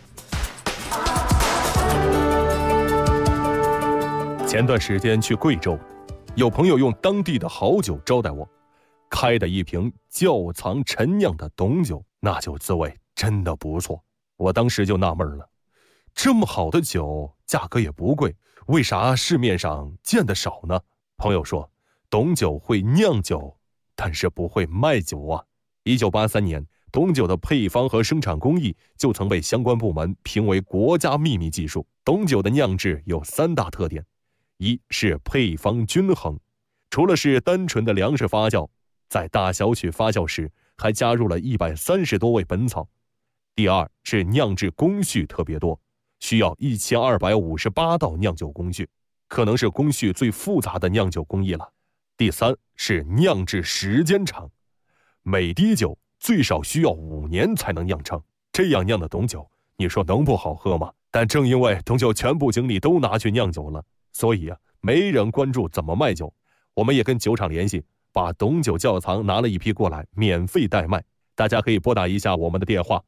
前段时间去贵州，有朋友用当地的好酒招待我，开的一瓶窖藏陈酿的董酒，那酒滋味真的不错。我当时就纳闷了，这么好的酒，价格也不贵，为啥市面上见得少呢？朋友说，董酒会酿酒，但是不会卖酒啊。1983年，董酒的配方和生产工艺就曾被相关部门评为国家秘密技术。董酒的酿制有3大特点，一是配方均衡，除了是单纯的粮食发酵，在大小曲发酵时还加入了130多味本草。第2是酿制工序特别多，需要1258道酿酒工序，可能是工序最复杂的酿酒工艺了。第3是酿制时间长，每滴酒最少需要5年才能酿成，这样酿的董酒，你说能不好喝吗？但正因为董酒全部精力都拿去酿酒了，所以没人关注怎么卖酒。我们也跟酒厂联系，把董酒窖藏拿了一批过来，免费代卖。大家可以拨打一下我们的电话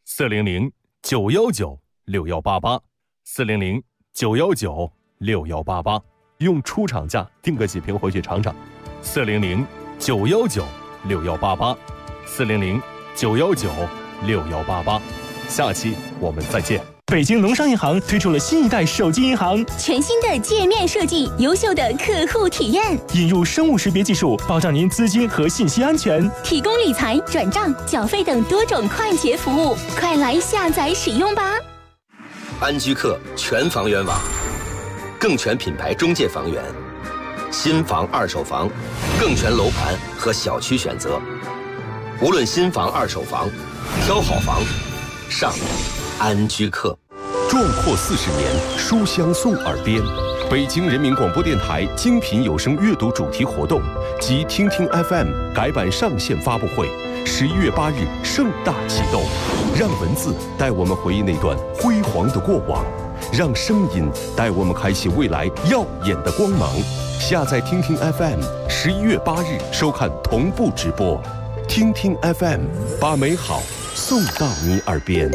，400-919-6188，400-919-6188，用出厂价订个几瓶回去尝尝。400-919-6188，400-919-6188。下期我们再见。 北京农商银行推出了新一代手机银行， 全新的界面设计，优秀的客户体验， 引入生物识别技术，保障您资金和信息安全， 提供理财、转账、缴费等多种快捷服务，快来下载使用吧！ 安居客全房源网，更全品牌中介房源，新房、二手房，更全楼盘和小区选择。无论新房、二手房，挑好房，上安居客。 壮阔40年，书香送耳边。北京人民广播电台精品有声阅读主题活动及听听 FM 改版上线发布会，11月8日盛大启动。让文字带我们回忆那段辉煌的过往，让声音带我们开启未来耀眼的光芒。下载听听 FM，11月8日收看同步直播。听听 FM， 把美好送到你耳边。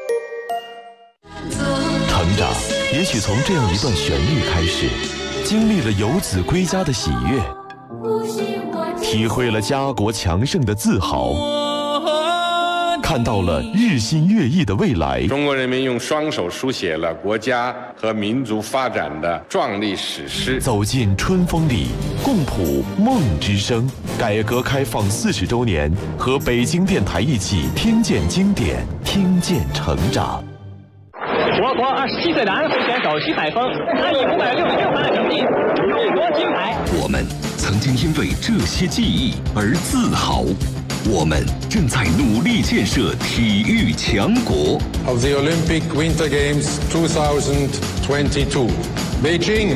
成长也许从这样一段旋律开始，经历了游子归家的喜悦，体会了家国强盛的自豪， 看到了日新月异的未来。 中国人民用双手书写了国家和民族发展的壮丽史诗。 走进春风里，共谱梦之声。改革开放40周年，和北京电台一起听见经典，听见成长。 我国27岁的安徽选手徐海峰，他以566分的成绩荣夺金牌。 我们曾经因为这些记忆而自豪。我们正在努力建设体育强国。 Of the Olympic Winter Games 2022, Beijing。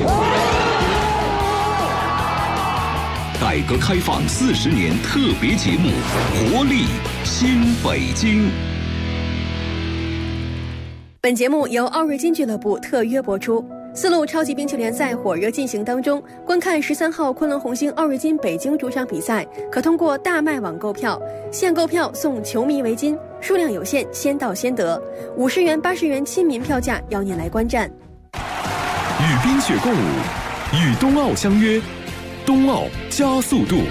改革开放40年特别节目《活力新北京》。 本节目由奥瑞金俱乐部特约播出。丝路超级冰球联赛火热进行当中，观看13号昆仑红星奥瑞金北京主场比赛，可通过大麦网购票，现购票送球迷围巾，数量有限，先到先得。50元、80元亲民票价，邀您来观战。 与冰雪共舞，与冬奥相约，冬奥加速度。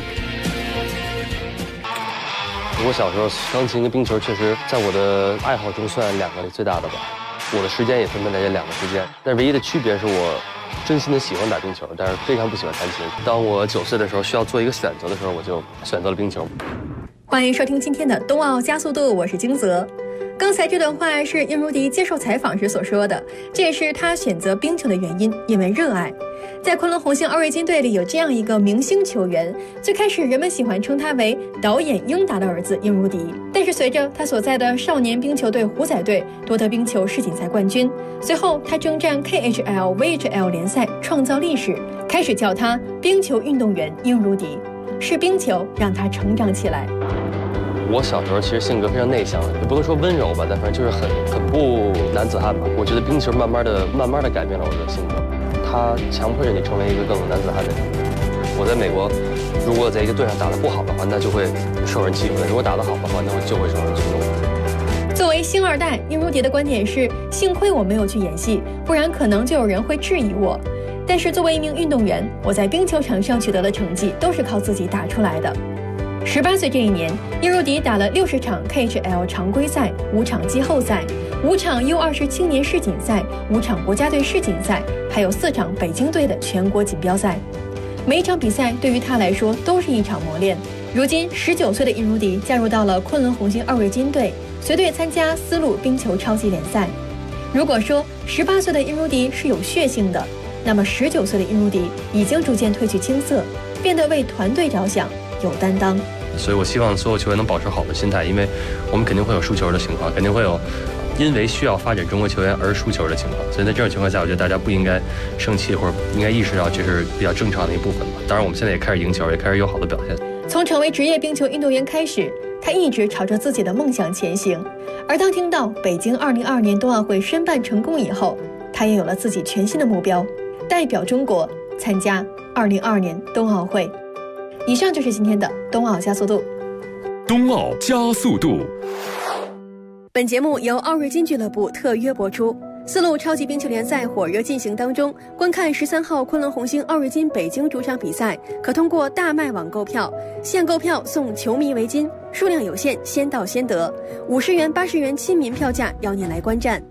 我小时候钢琴跟冰球确实在我的爱好中算2个里最大的吧。我的时间也分配在这2个之间，但唯一的区别是我真心的喜欢打冰球，但是非常不喜欢弹琴。当我9岁的时候需要做一个选择的时候，我就选择了冰球。 欢迎收听今天的冬奥加速度，我是金泽。刚才这段话是殷如迪接受采访时所说的，这也是他选择冰球的原因，因为热爱。在昆仑红星奥瑞金队里有这样一个明星球员，最开始人们喜欢称他为导演英达的儿子殷如迪，但是随着他所在的少年冰球队虎仔队夺得冰球世锦赛冠军，随后他征战 KHL、VHL 联赛创造历史，开始叫他冰球运动员殷如迪，是冰球让他成长起来。 我小时候其实性格非常内向，也不能说温柔吧，但反正就是很不男子汉吧。我觉得冰球慢慢的改变了我的性格，它强迫着你成为一个更男子汉的人。我在美国，如果在一个队上打得不好的话，那就会受人欺负；如果打得好的话，那就会受人尊重。 作为星2代，殷如迪的观点是：幸亏我没有去演戏，不然可能就有人会质疑我。但是作为一名运动员，我在冰球场上取得的成绩都是靠自己打出来的。18岁这一年，殷如迪打了60场 KHL 常规赛、5场季后赛、5场 U20 青年世锦赛、5场国家队世锦赛，还有4场北京队的全国锦标赛。每一场比赛对于他来说都是一场磨练。如今19岁的殷如迪加入到了昆仑红星奥瑞金队，随队参加丝路冰球超级联赛。如果说18岁的殷如迪是有血性的，那么19岁的殷如迪已经逐渐褪去青涩，变得为团队着想，有担当。 所以我希望所有球员能保持好的心态，因为我们肯定会有输球的情况，肯定会有因为需要发展中国球员而输球的情况。所以在这种情况下，我觉得大家不应该生气，或者应该意识到这是比较正常的一部分吧。当然我们现在也开始赢球，也开始有好的表现。 从成为职业冰球运动员开始，他一直朝着自己的梦想前行。而当听到北京2022年冬奥会申办成功以后，他也有了自己全新的目标，代表中国参加2022年冬奥会。以上就是今天的冬奥加速度。 冬奥加速度。 本节目由奥瑞金俱乐部特约播出。丝路超级冰球联赛火热进行当中，观看13号昆仑红星奥瑞金北京主场比赛，可通过大麦网购票，现购票送球迷围巾，数量有限，先到先得。50元、80元亲民票价，邀您来观战。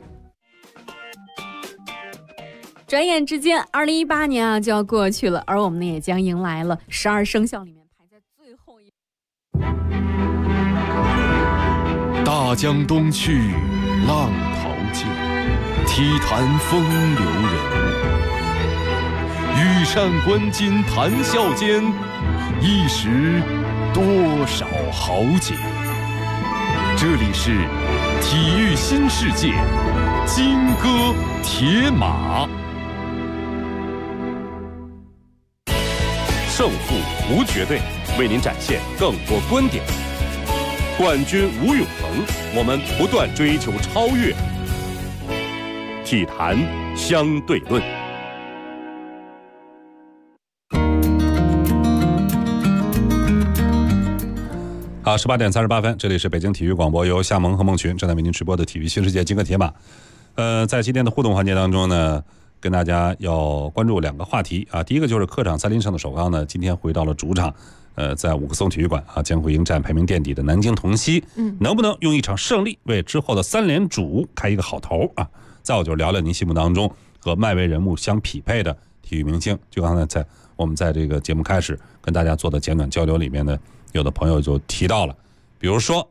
转眼之间2018年就要过去了，而我们呢也将迎来了12生肖里面排在最后一。 大江东去，浪淘尽，体坛风流人物。羽扇纶巾谈笑间，一时多少豪杰。这里是体育新世界，金戈铁马。 胜负无绝对，为您展现更多观点。冠军无永恒，我们不断追求超越。体坛相对论。 好，18点38分，这里是北京体育广播，由夏萌和孟群正在为您直播的体育新世界金戈铁马。在今天的互动环节当中呢，跟大家要关注2个话题啊。第一个就是客场3连胜的首钢呢，今天回到了主场， 在5个松体育馆啊，将会迎战排名垫底的南京同曦。能不能用一场胜利为之后的3连主开一个好头啊？再有就是聊聊您心目当中和漫威人物相匹配的体育明星。就刚才我们在这个节目开始跟大家做的简短交流里面呢，有的朋友就提到了，比如说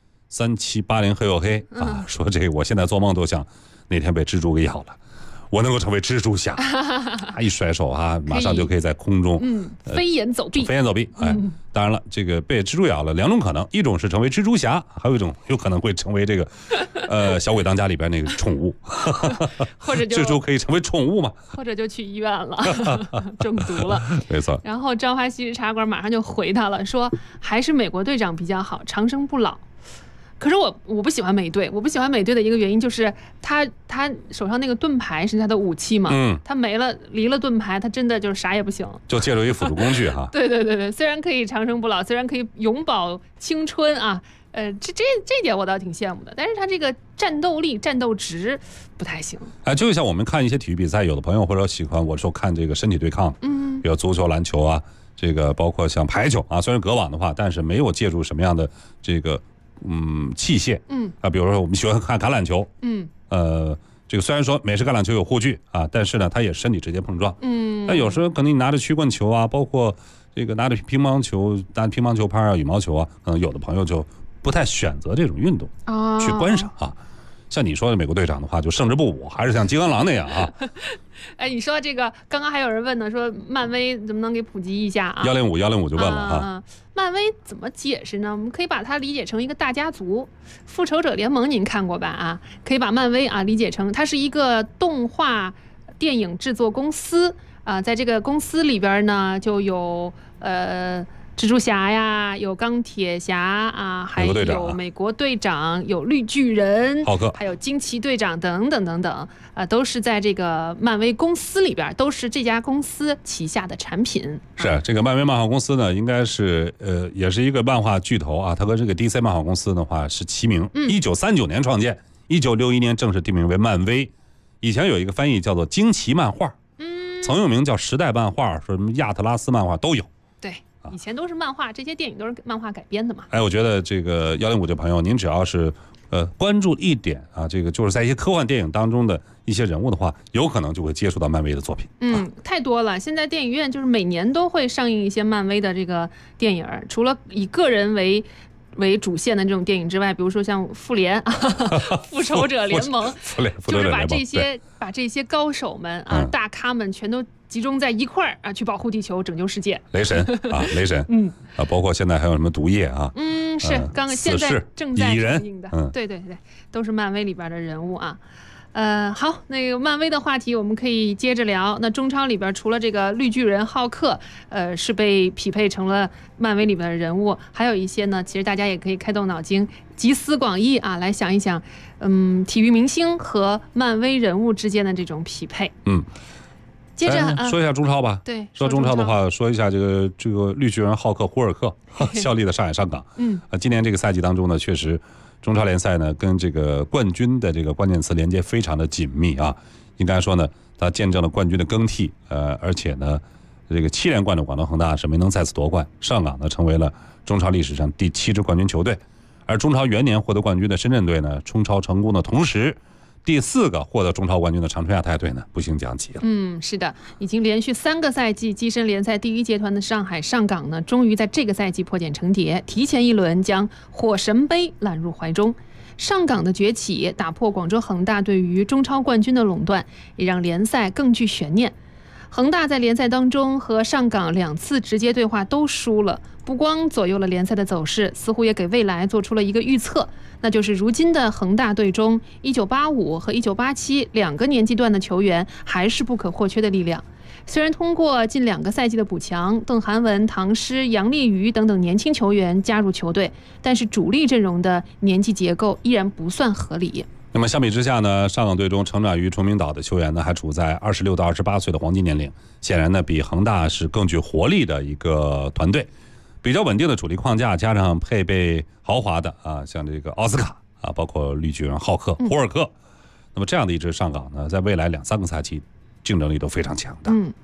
3780黑又黑啊，说这个我现在做梦都想那天被蜘蛛给咬了，我能够成为蜘蛛侠，一甩手啊，马上就可以在空中飞檐走壁。 哎，当然了，这个被蜘蛛咬了2种可能，一种是成为蜘蛛侠，还有一种有可能会成为这个小鬼当家里边那个宠物， 或者蜘蛛可以成为宠物嘛， 或者就去医院了，中毒了。 没错。 然后朝花夕日茶馆马上就回他了，说还是美国队长比较好，长生不老。可是我不喜欢美队，我不喜欢美队的一个原因就是他手上那个盾牌是他的武器嘛，他没了离了盾牌，他真的就是啥也不行， 就借助一辅助工具哈。 对，虽然可以长生不老，虽然可以永葆青春啊，这点我倒挺羡慕的，但是他这个战斗力、战斗值不太行。 就像我们看一些体育比赛，有的朋友或者喜欢我说看这个身体对抗，比如足球、篮球啊，这个包括像排球啊，虽然隔网的话，但是没有借助什么样的这个器械，比如说我们喜欢看橄榄球，这个虽然说美式橄榄球有护具啊，但是呢，它也身体直接碰撞，那有时候可能你拿着曲棍球啊，包括这个拿着乒乓球拍啊、羽毛球啊，可能有的朋友就不太选择这种运动去观赏啊。像你说的美国队长的话，就胜之不武，还是像金刚狼那样啊。 哎，你说这个，刚刚还有人问呢，说漫威怎么能给普及一下啊 ？105就问了啊。 漫威怎么解释呢？我们可以把它理解成一个大家族。复仇者联盟您看过吧？啊，可以把漫威理解成它是一个动画电影制作公司啊，在这个公司里边呢，就有蜘蛛侠呀，有钢铁侠啊，还有美国队长，有绿巨人， 浩克， 还有惊奇队长等等都是在这个漫威公司里边，都是这家公司旗下的产品。 是这个漫威漫画公司呢，应该是也是一个漫画巨头啊，它和这个 DC 漫画公司的话是齐名。1939年创建，1961年正式定名为漫威。以前有一个翻译叫做惊奇漫画，曾用名叫时代漫画，说什么亚特拉斯漫画都有。 对。以前都是漫画，这些电影都是漫画改编的嘛。 我觉得这个105这朋友，您只要是关注一点啊，这个就是在一些科幻电影当中的一些人物的话，有可能就会接触到漫威的作品。 太多了。现在电影院就是每年都会上映一些漫威的这个电影，除了以个人为主线的这种电影之外，比如说像复联、复仇者联盟，就是把这些高手们啊、大咖们全都集中在一块儿啊，去保护地球、拯救世界。 雷神，包括现在还有什么毒液啊， 是现在正在上映的，对，都是漫威里边的人物啊。好，那个漫威的话题我们可以接着聊。那中超里边除了这个绿巨人浩克，是被匹配成了漫威里边的人物，还有一些呢，其实大家也可以开动脑筋，集思广益啊，来想一想，体育明星和漫威人物之间的这种匹配。接着说一下中超吧。 对， 说中超的话，说一下这个绿巨人浩克胡尔克效力的上海上港。今年这个赛季当中呢，确实中超联赛呢跟这个冠军的这个关键词连接非常的紧密啊。应该说呢，它见证了冠军的更替，而且呢，这个7连冠的广东恒大是没能再次夺冠，上港呢成为了中超历史上第7支冠军球队。而中超元年获得冠军的深圳队呢，冲超成功的同时，第4个获得中超冠军的长春亚泰队呢，不幸降级了。 是的，已经连续3个赛季跻身联赛第1节团的上海上港呢，终于在这个赛季破茧成蝶，提前一轮将火神杯揽入怀中。上港的崛起打破广州恒大对于中超冠军的垄断，也让联赛更具悬念。恒大在联赛当中和上港2次直接对话都输了，不光左右了联赛的走势，似乎也给未来做出了一个预测，那就是如今的恒大队中1985和1987两个年纪段的球员还是不可或缺的力量。虽然通过近2个赛季的补强，邓涵文、唐诗、杨立瑜等等年轻球员加入球队，但是主力阵容的年纪结构依然不算合理。 那么相比之下呢，上港队中成长于崇明岛的球员呢，还处在26到28岁的黄金年龄，显然呢比恒大是更具活力的一个团队，比较稳定的主力框架，加上配备豪华的啊，像这个奥斯卡啊，包括绿巨人浩克、胡尔克，那么这样的一支上港呢，在未来2-3个赛季竞争力都非常强的。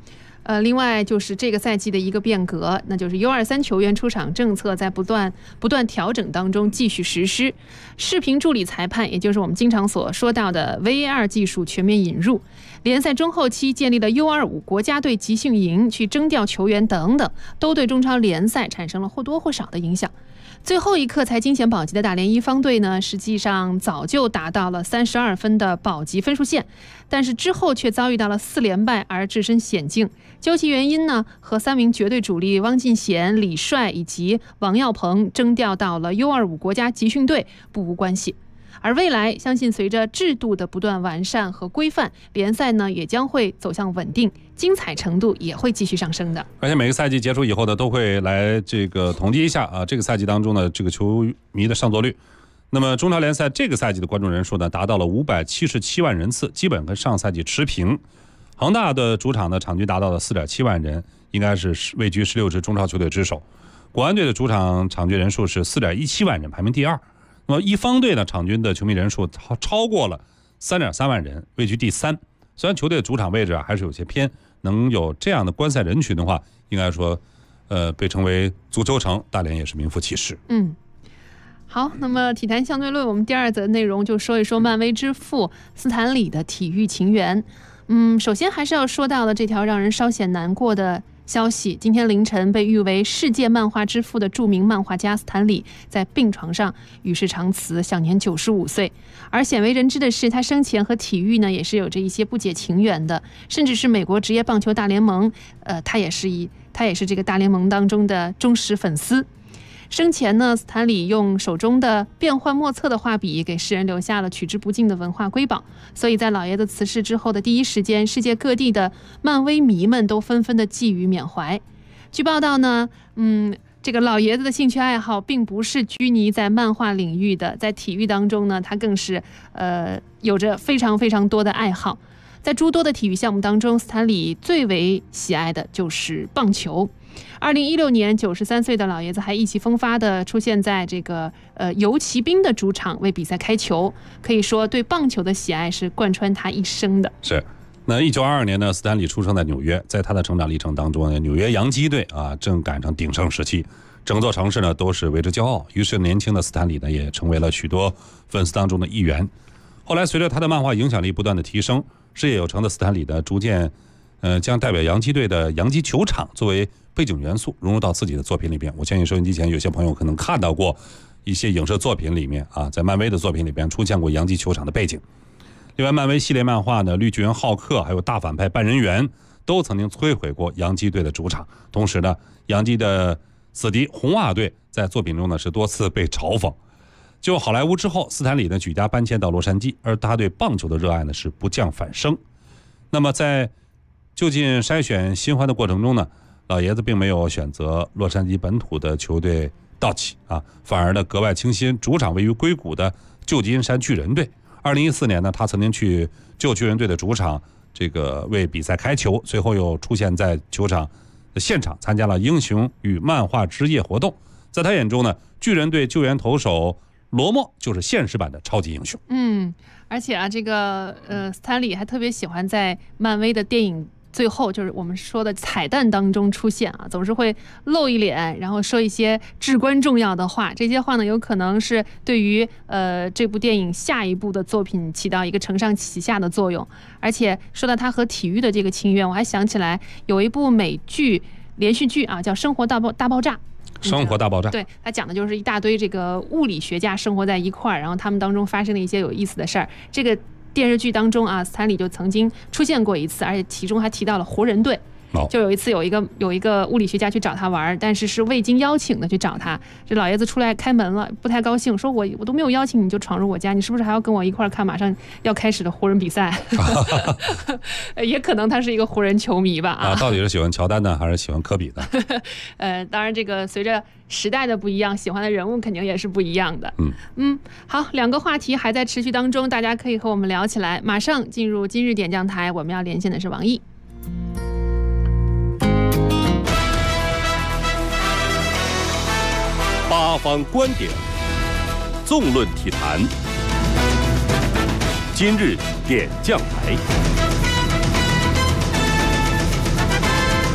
另外就是这个赛季的一个变革，那就是 U23 球员出场政策在不断调整当中继续实施，视频助理裁判，也就是我们经常所说到的 VAR 技术全面引入，联赛中后期建立了 U25 国家队集训营，去征调球员等等，都对中超联赛产生了或多或少的影响。最后一刻才惊险保级的大连一方队呢，实际上早就达到了32分的保级分数线，但是之后却遭遇到了4连败而置身险境。究其原因呢，和3名绝对主力汪进贤、李帅以及王耀鹏征调到了 U25 国家集训队不无关系。而未来相信随着制度的不断完善和规范，联赛呢也将会走向稳定，精彩程度也会继续上升的。 而且每个赛季结束以后呢，都会来这个统计一下啊，这个赛季当中呢这个球迷的上座率。那么中超联赛这个赛季的观众人数呢达到了577万人次，基本跟上赛季持平。恒大的主场呢场均达到了4.7万人，应该是位居16支中超球队之首。国安队的主场场均人数是4.17万人，排名第2。那么一方队呢，场均的球迷人数超过了3.3万人，位居第3。虽然球队的主场位置还是有些偏，能有这样的观赛人群的话，应该说，被称为足球城，大连也是名副其实。 好，那么体坛相对论，我们第2则内容就说一说漫威之父斯坦李的体育情缘。首先还是要说到的这条让人稍显难过的消息，今天凌晨被誉为世界漫画之父的著名漫画家斯坦李在病床上与世长辞，享年95岁。而鲜为人知的是，他生前和体育呢也是有着一些不解情缘的，甚至是美国职业棒球大联盟，他也是这个大联盟当中的忠实粉丝。生前呢，斯坦李用手中的变幻莫测的画笔给世人留下了取之不尽的文化瑰宝，所以在老爷子辞世之后的第一时间，世界各地的漫威迷们都纷纷的寄予缅怀。据报道呢，这个老爷子的兴趣爱好并不是拘泥在漫画领域的，在体育当中呢，他更是有着非常非常多的爱好。在诸多的体育项目当中，斯坦李最为喜爱的就是棒球。2016年93岁的老爷子还意气风发地出现在这个游骑兵的主场为比赛开球，可以说对棒球的喜爱是贯穿他一生的。 是。那1922年呢，斯坦李出生在纽约，在他的成长历程当中呢，纽约洋基队啊正赶上鼎盛时期，整座城市呢都是为之骄傲。于是年轻的斯坦李呢也成为了许多粉丝当中的一员。后来随着他的漫画影响力不断的提升，事业有成的斯坦李呢逐渐将代表洋基队的洋基球场作为背景元素融入到自己的作品里边。我相信收音机前有些朋友可能看到过一些影视作品里面啊，在漫威的作品里边出现过洋基球场的背景。另外，漫威系列漫画呢，绿巨人浩克还有大反派半人猿都曾经摧毁过洋基队的主场。同时呢，洋基的死敌红袜队在作品中呢是多次被嘲讽。就好莱坞之后，斯坦李呢举家搬迁到洛杉矶，而他对棒球的热爱呢是不降反升。那么在就近筛选新欢的过程中呢，老爷子并没有选择洛杉矶本土的球队道奇啊，反而呢格外倾心主场位于硅谷的旧金山巨人队。2014年呢，他曾经去旧巨人队的主场这个为比赛开球，随后又出现在球场的现场，参加了英雄与漫画之夜活动。在他眼中呢，巨人队救援投手罗莫就是现实版的超级英雄。 而且啊，这个斯坦李还特别喜欢在漫威的电影最后，就是我们说的彩蛋当中出现啊，总是会露一脸，然后说一些至关重要的话。这些话呢，有可能是对于这部电影下一部的作品起到一个承上启下的作用。而且说到他和体育的这个情缘，我还想起来有一部美剧连续剧啊，叫《生活大爆炸》。 生活大爆炸， 对，他讲的就是一大堆这个物理学家生活在一块儿，然后他们当中发生了一些有意思的事儿。这个电视剧当中啊，斯坦李就曾经出现过一次，而且其中还提到了湖人队。就有一次有一个物理学家去找他玩，但是未经邀请的去找他，这老爷子出来开门了，不太高兴，说我都没有邀请你就闯入我家，你是不是还要跟我一块看马上要开始的湖人比赛？也可能他是一个湖人球迷吧到底是喜欢乔丹呢，还是喜欢科比呢？ 当然这个随着时代的不一样，喜欢的人物肯定也是不一样的。好，2个话题还在持续当中，大家可以和我们聊起来。马上进入今日点将台，我们要连线的是王毅。 八方观点，纵论体坛。今日点将台。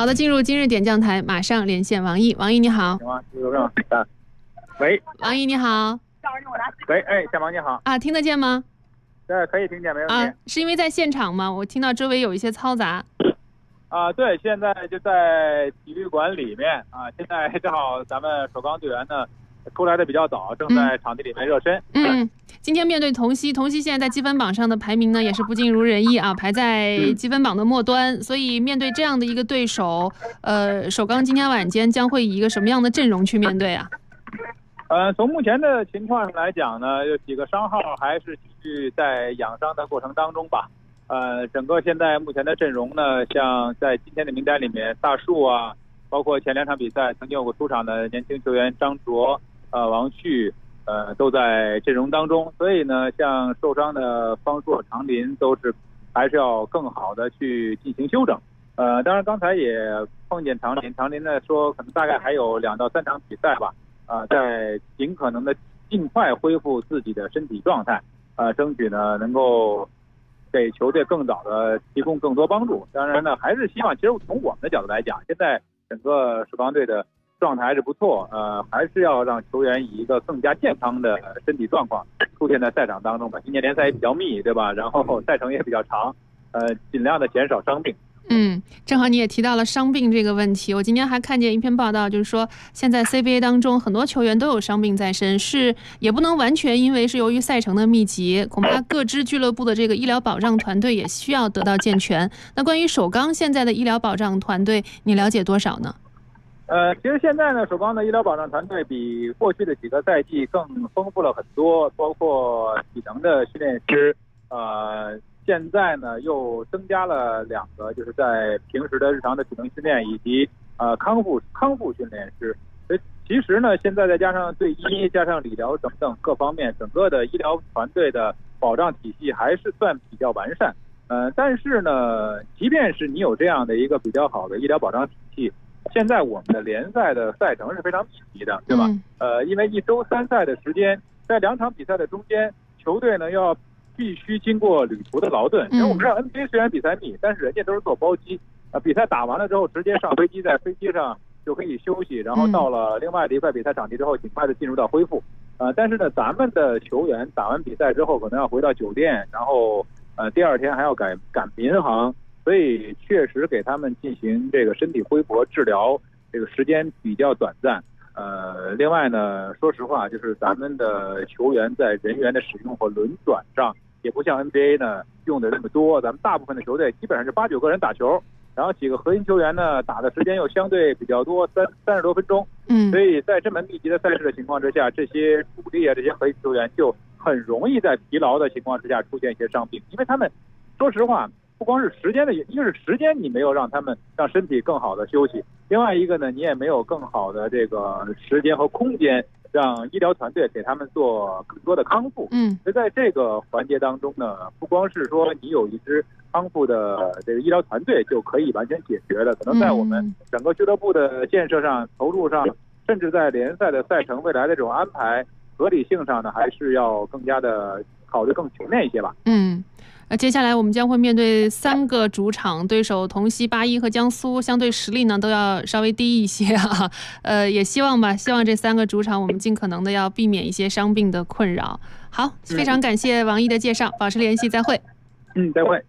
好的，进入今日点将台，马上连线王毅。王毅你好。 喂， 王毅你好。 喂，哎，小王你好。 啊，听得见吗？ 对，可以听见，没问题。 啊，是因为在现场吗？我听到周围有一些嘈杂。 啊，对，现在就在体育馆里面啊，现在正好咱们首钢队员呢出来的比较早，正在场地里面热身。 今天面对同曦现在在积分榜上的排名呢也是不尽如人意啊，排在积分榜的末端，所以面对这样的一个对手，首钢今天晚间将会以一个什么样的阵容去面对啊？ 从目前的情况上来讲呢，有几个伤号还是继续在养伤的过程当中吧。整个现在目前的阵容呢，像在今天的名单里面，大树啊，包括前2场比赛曾经有过出场的年轻球员张卓、王旭，都在阵容当中。所以呢，像受伤的方硕、常林都是还是要更好的去进行休整。当然刚才也碰见常林呢说可能大概还有2到3场比赛吧。在尽可能的尽快恢复自己的身体状态，争取呢能够给球队更早的提供更多帮助。当然呢，还是希望，其实从我们的角度来讲，现在整个首钢队的状态还是不错，还是要让球员以一个更加健康的身体状况出现在赛场当中吧。今年联赛也比较密，对吧？然后赛程也比较长，尽量的减少伤病。 正好你也提到了伤病这个问题。我今天还看见一篇报道，就是说现在 CBA 当中很多球员都有伤病在身，也不能完全因为是由于赛程的密集，恐怕各支俱乐部的这个医疗保障团队也需要得到健全。那关于首钢现在的医疗保障团队，你了解多少呢？ 其实现在呢，首钢的医疗保障团队比过去的几个赛季更丰富了很多，包括体能的训练师，现在呢又增加了2个，就是在平时的日常的体能训练以及康复训练师。所以其实呢，现在再加上队医，加上理疗等等各方面，整个的医疗团队的保障体系还是算比较完善。但是呢，即便是你有这样的一个比较好的医疗保障体系，现在我们的联赛的赛程是非常密集的，对吧？因为1周3赛的时间，在2场比赛的中间，球队呢必须经过旅途的劳顿。因为我们知道 NBA 虽然比赛密，但是人家都是坐包机，比赛打完了之后直接上飞机，在飞机上就可以休息，然后到了另外的一块比赛场地之后，尽快的进入到恢复。但是呢，咱们的球员打完比赛之后，可能要回到酒店，然后第2天还要赶民航，所以确实给他们进行这个身体恢复和治疗，这个时间比较短暂。另外呢，说实话，就是咱们的球员在人员的使用和轮转上，也不像 NBA 呢用的那么多。咱们大部分的球队基本上是8、9个人打球，然后几个核心球员呢打的时间又相对比较多，30多分钟。所以在这么密集的赛事的情况之下，这些主力这些核心球员就很容易在疲劳的情况之下出现一些伤病，因为他们说实话，不光是时间的，一个是时间你没有让身体更好的休息，另外一个呢，你也没有更好的这个时间和空间让医疗团队给他们做更多的康复。所以在这个环节当中呢，不光是说你有一支康复的这个医疗团队就可以完全解决的，可能在我们整个俱乐部的建设上、投入上，甚至在联赛的赛程未来的这种安排合理性上呢，还是要更加的考虑更全面一些吧。 接下来我们将会面对3个主场对手，同曦、八一和江苏，相对实力呢都要稍微低一些啊。也希望这3个主场我们尽可能的要避免一些伤病的困扰。好，非常感谢王毅的介绍，保持联系，再会。 再会。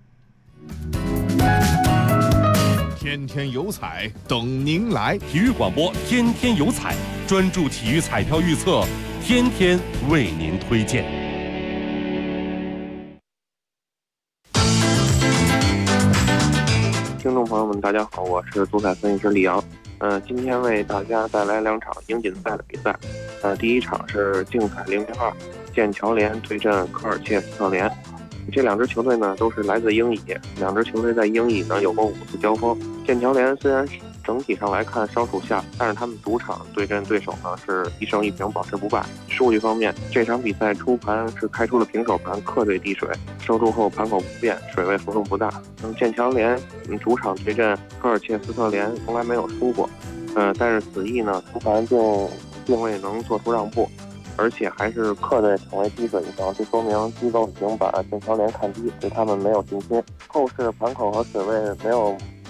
天天有彩等您来， 体育广播天天有彩，专注体育彩票预测，天天为您推荐。 听众朋友们，大家好，我是足彩分析师李阳。今天为大家带来2场英锦赛的比赛。第1场是竞彩002，剑桥联对阵科尔切斯特联。这2支球队呢都是来自英乙，2支球队在英乙呢有过5次交锋。剑桥联虽然整体上来看稍属下，但是他们主场对阵对手呢是1胜1平，保持不败。数据方面，这场比赛初盘是开出了平手盘，客队递水，收住后盘口不变，水位浮动不大。剑桥联主场对阵科尔切斯特联从来没有输过，但是此役呢初盘并未能做出让步，而且还是客队成为低水一方，这说明机构已经把剑桥联看低，对他们没有信心。后市盘口和水位没有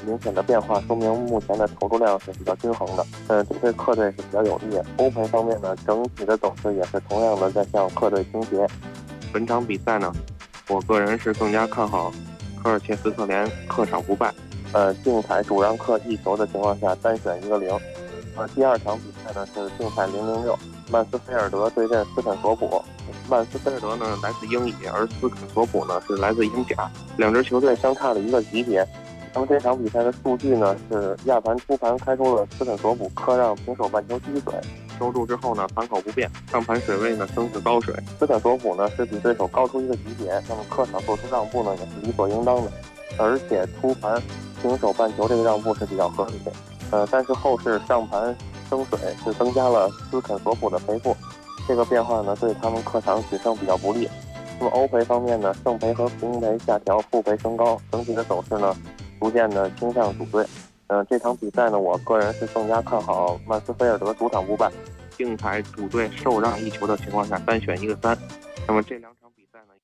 明显的变化，说明目前的投注量是比较均衡的。这对客队是比较有利。欧赔方面呢，整体的走势也是同样的在向客队倾斜。本场比赛呢，我个人是更加看好科尔切斯特联客场不败。竞彩主让客1球的情况下，单选一个0。第二场比赛呢是竞彩006，曼斯菲尔德对阵斯肯索普。曼斯菲尔德呢来自英乙，而斯肯索普呢是来自英甲，两支球队相差了一个级别。那么这场比赛的数据呢是亚盘初盘开出了斯肯索普客让平手半球积水，收注之后呢盘口不变，上盘水位呢升至高水。斯肯索普呢是比对手高出一个级别，那么客场做出让步呢也是理所应当的，而且初盘平手半球这个让步是比较合理的。但是后市上盘升水是增加了斯肯索普的赔付，这个变化呢对他们客场取胜比较不利。那么欧赔方面呢，胜赔和平赔下调，负赔升高，整体的走势呢逐渐的倾向主队。这场比赛呢，我个人是更加看好曼斯菲尔德主场不败，竞彩主队受让1球的情况下单选一个3。那么这两场比赛呢？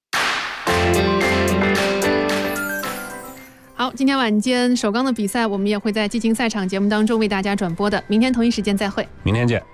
好，今天晚间首钢的比赛，我们也会在激情赛场节目当中为大家转播的。明天同一时间再会， 明天见。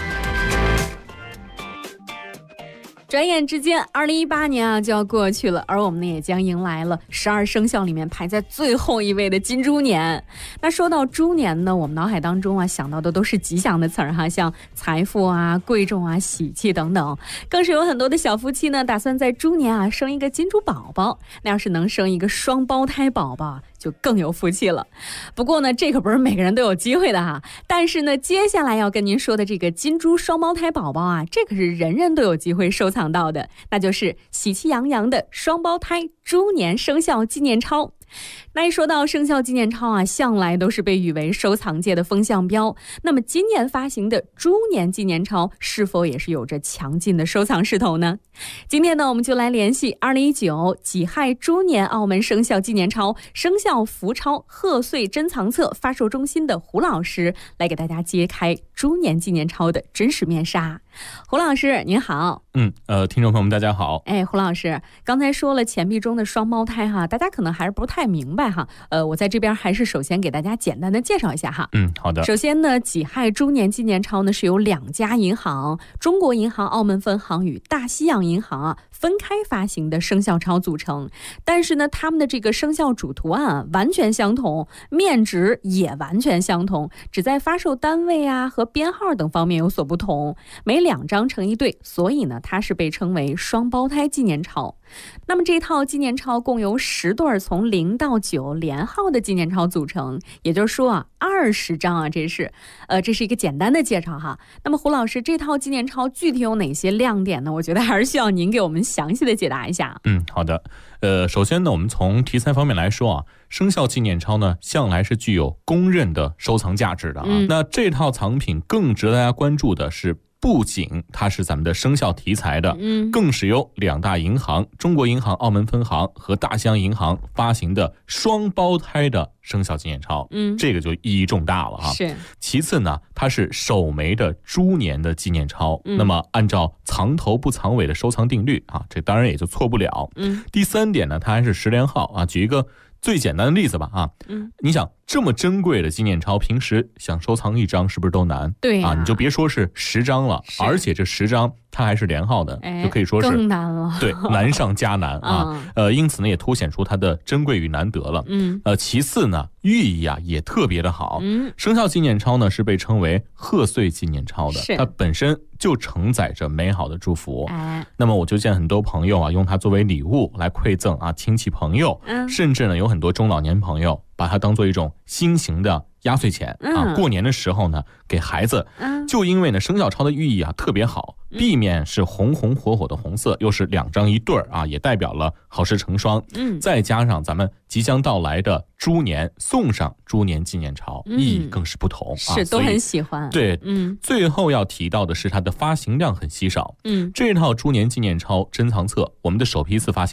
转眼之间，2018年就要过去了，而我们呢也将迎来了12生肖里面排在最后一位的金猪年。那说到猪年呢，我们脑海当中想到的都是吉祥的词儿哈，像财富贵重喜气等等，更是有很多的小夫妻呢打算在猪年生一个金猪宝宝。那要是能生一个双胞胎宝宝，就更有福气了。不过呢，这可不是每个人都有机会的哈。但是呢，接下来要跟您说的这个金猪双胞胎宝宝这可是人人都有机会收藏到的，那就是喜气洋洋的双胞胎猪年生肖纪念钞。那一说到生肖纪念钞向来都是被誉为收藏界的风向标。那么今年发行的猪年纪念钞是否也是有着强劲的收藏势头呢？今天呢，我们就来联系2019己亥猪年澳门生肖纪念钞生肖福钞贺岁珍藏册发售中心的胡老师，来给大家揭开猪年纪念钞的真实面纱。胡老师您好。 听众朋友们大家好。 胡老师刚才说了钱币中的双胞胎大家可能还是不太明白我在这边还是首先给大家简单的介绍一下好的。 首先呢，己亥猪年纪念钞呢是由2家银行，中国银行澳门分行与大西洋银行分开发行的生肖钞组成，但是呢，他们的这个生肖主图案完全相同，面值也完全相同，只在发售单位和编号等方面有所不同，每2张成一对，所以呢，它是被称为双胞胎纪念钞。那么这套纪念钞共由10对从0到9连号的纪念钞组成，也就是说20张这是一个简单的介绍那么胡老师，这套纪念钞具体有哪些亮点呢？我觉得还是需要您给我们详细的解答一下。 好的。首先呢，我们从题材方面来说生肖纪念钞呢向来是具有公认的收藏价值的那这套藏品更值得大家关注的是，不仅它是咱们的生肖题材的，更是由2大银行，中国银行澳门分行和大西洋银行发行的双胞胎的生肖纪念钞，这个就意义重大了是。 其次呢，它是首枚的猪年的纪念钞，那么按照藏头不藏尾的收藏定律这当然也就错不了。第3点呢，它还是10连号举一个最简单的例子吧你想这么珍贵的纪念钞，平时想收藏1张是不是都难？ 对你就别说是10张了，而且这10张它还是连号的，就可以说是更难了。 对，难上加难因此呢，也凸显出它的珍贵与难得了。其次呢，寓意也特别的好。生肖纪念钞呢是被称为贺岁纪念钞的，它本身就承载着美好的祝福。那么我就见很多朋友用它作为礼物来馈赠亲戚朋友，甚至呢有很多中老年朋友把它当做一种新型的压岁钱过年的时候呢给孩子。就因为呢生肖钞的寓意特别好，避免是红红火火的红色，又是2张一对也代表了好事成双。再加上咱们即将到来的猪年，送上猪年纪念钞，意义更是不同是都很喜欢。 对，最后要提到的是它的发行量很稀少。这套猪年纪念钞珍藏册，我们的首批次发行量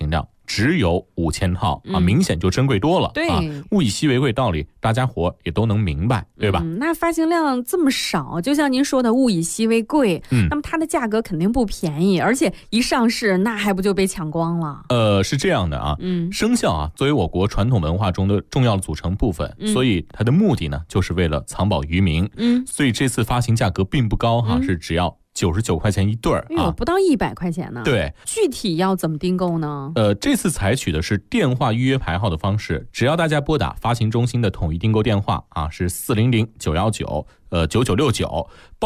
只有5000套啊，明显就珍贵多了。 对， 物以稀为贵道理，大家伙也都能明白，对吧？ 那发行量这么少，就像您说的物以稀为贵，那么它的价格肯定不便宜，而且一上市那还不就被抢光了？ 是这样的啊，生肖啊作为我国传统文化中的重要组成部分，所以它的目的呢就是为了藏宝于民。所以这次发行价格并不高哈，是只要99块钱一对啊， 不到100块钱呢。 对， 具体要怎么订购呢？ 这次采取的是电话预约排号的方式，只要大家拨打发行中心的统一订购电话啊，是400-919-9969。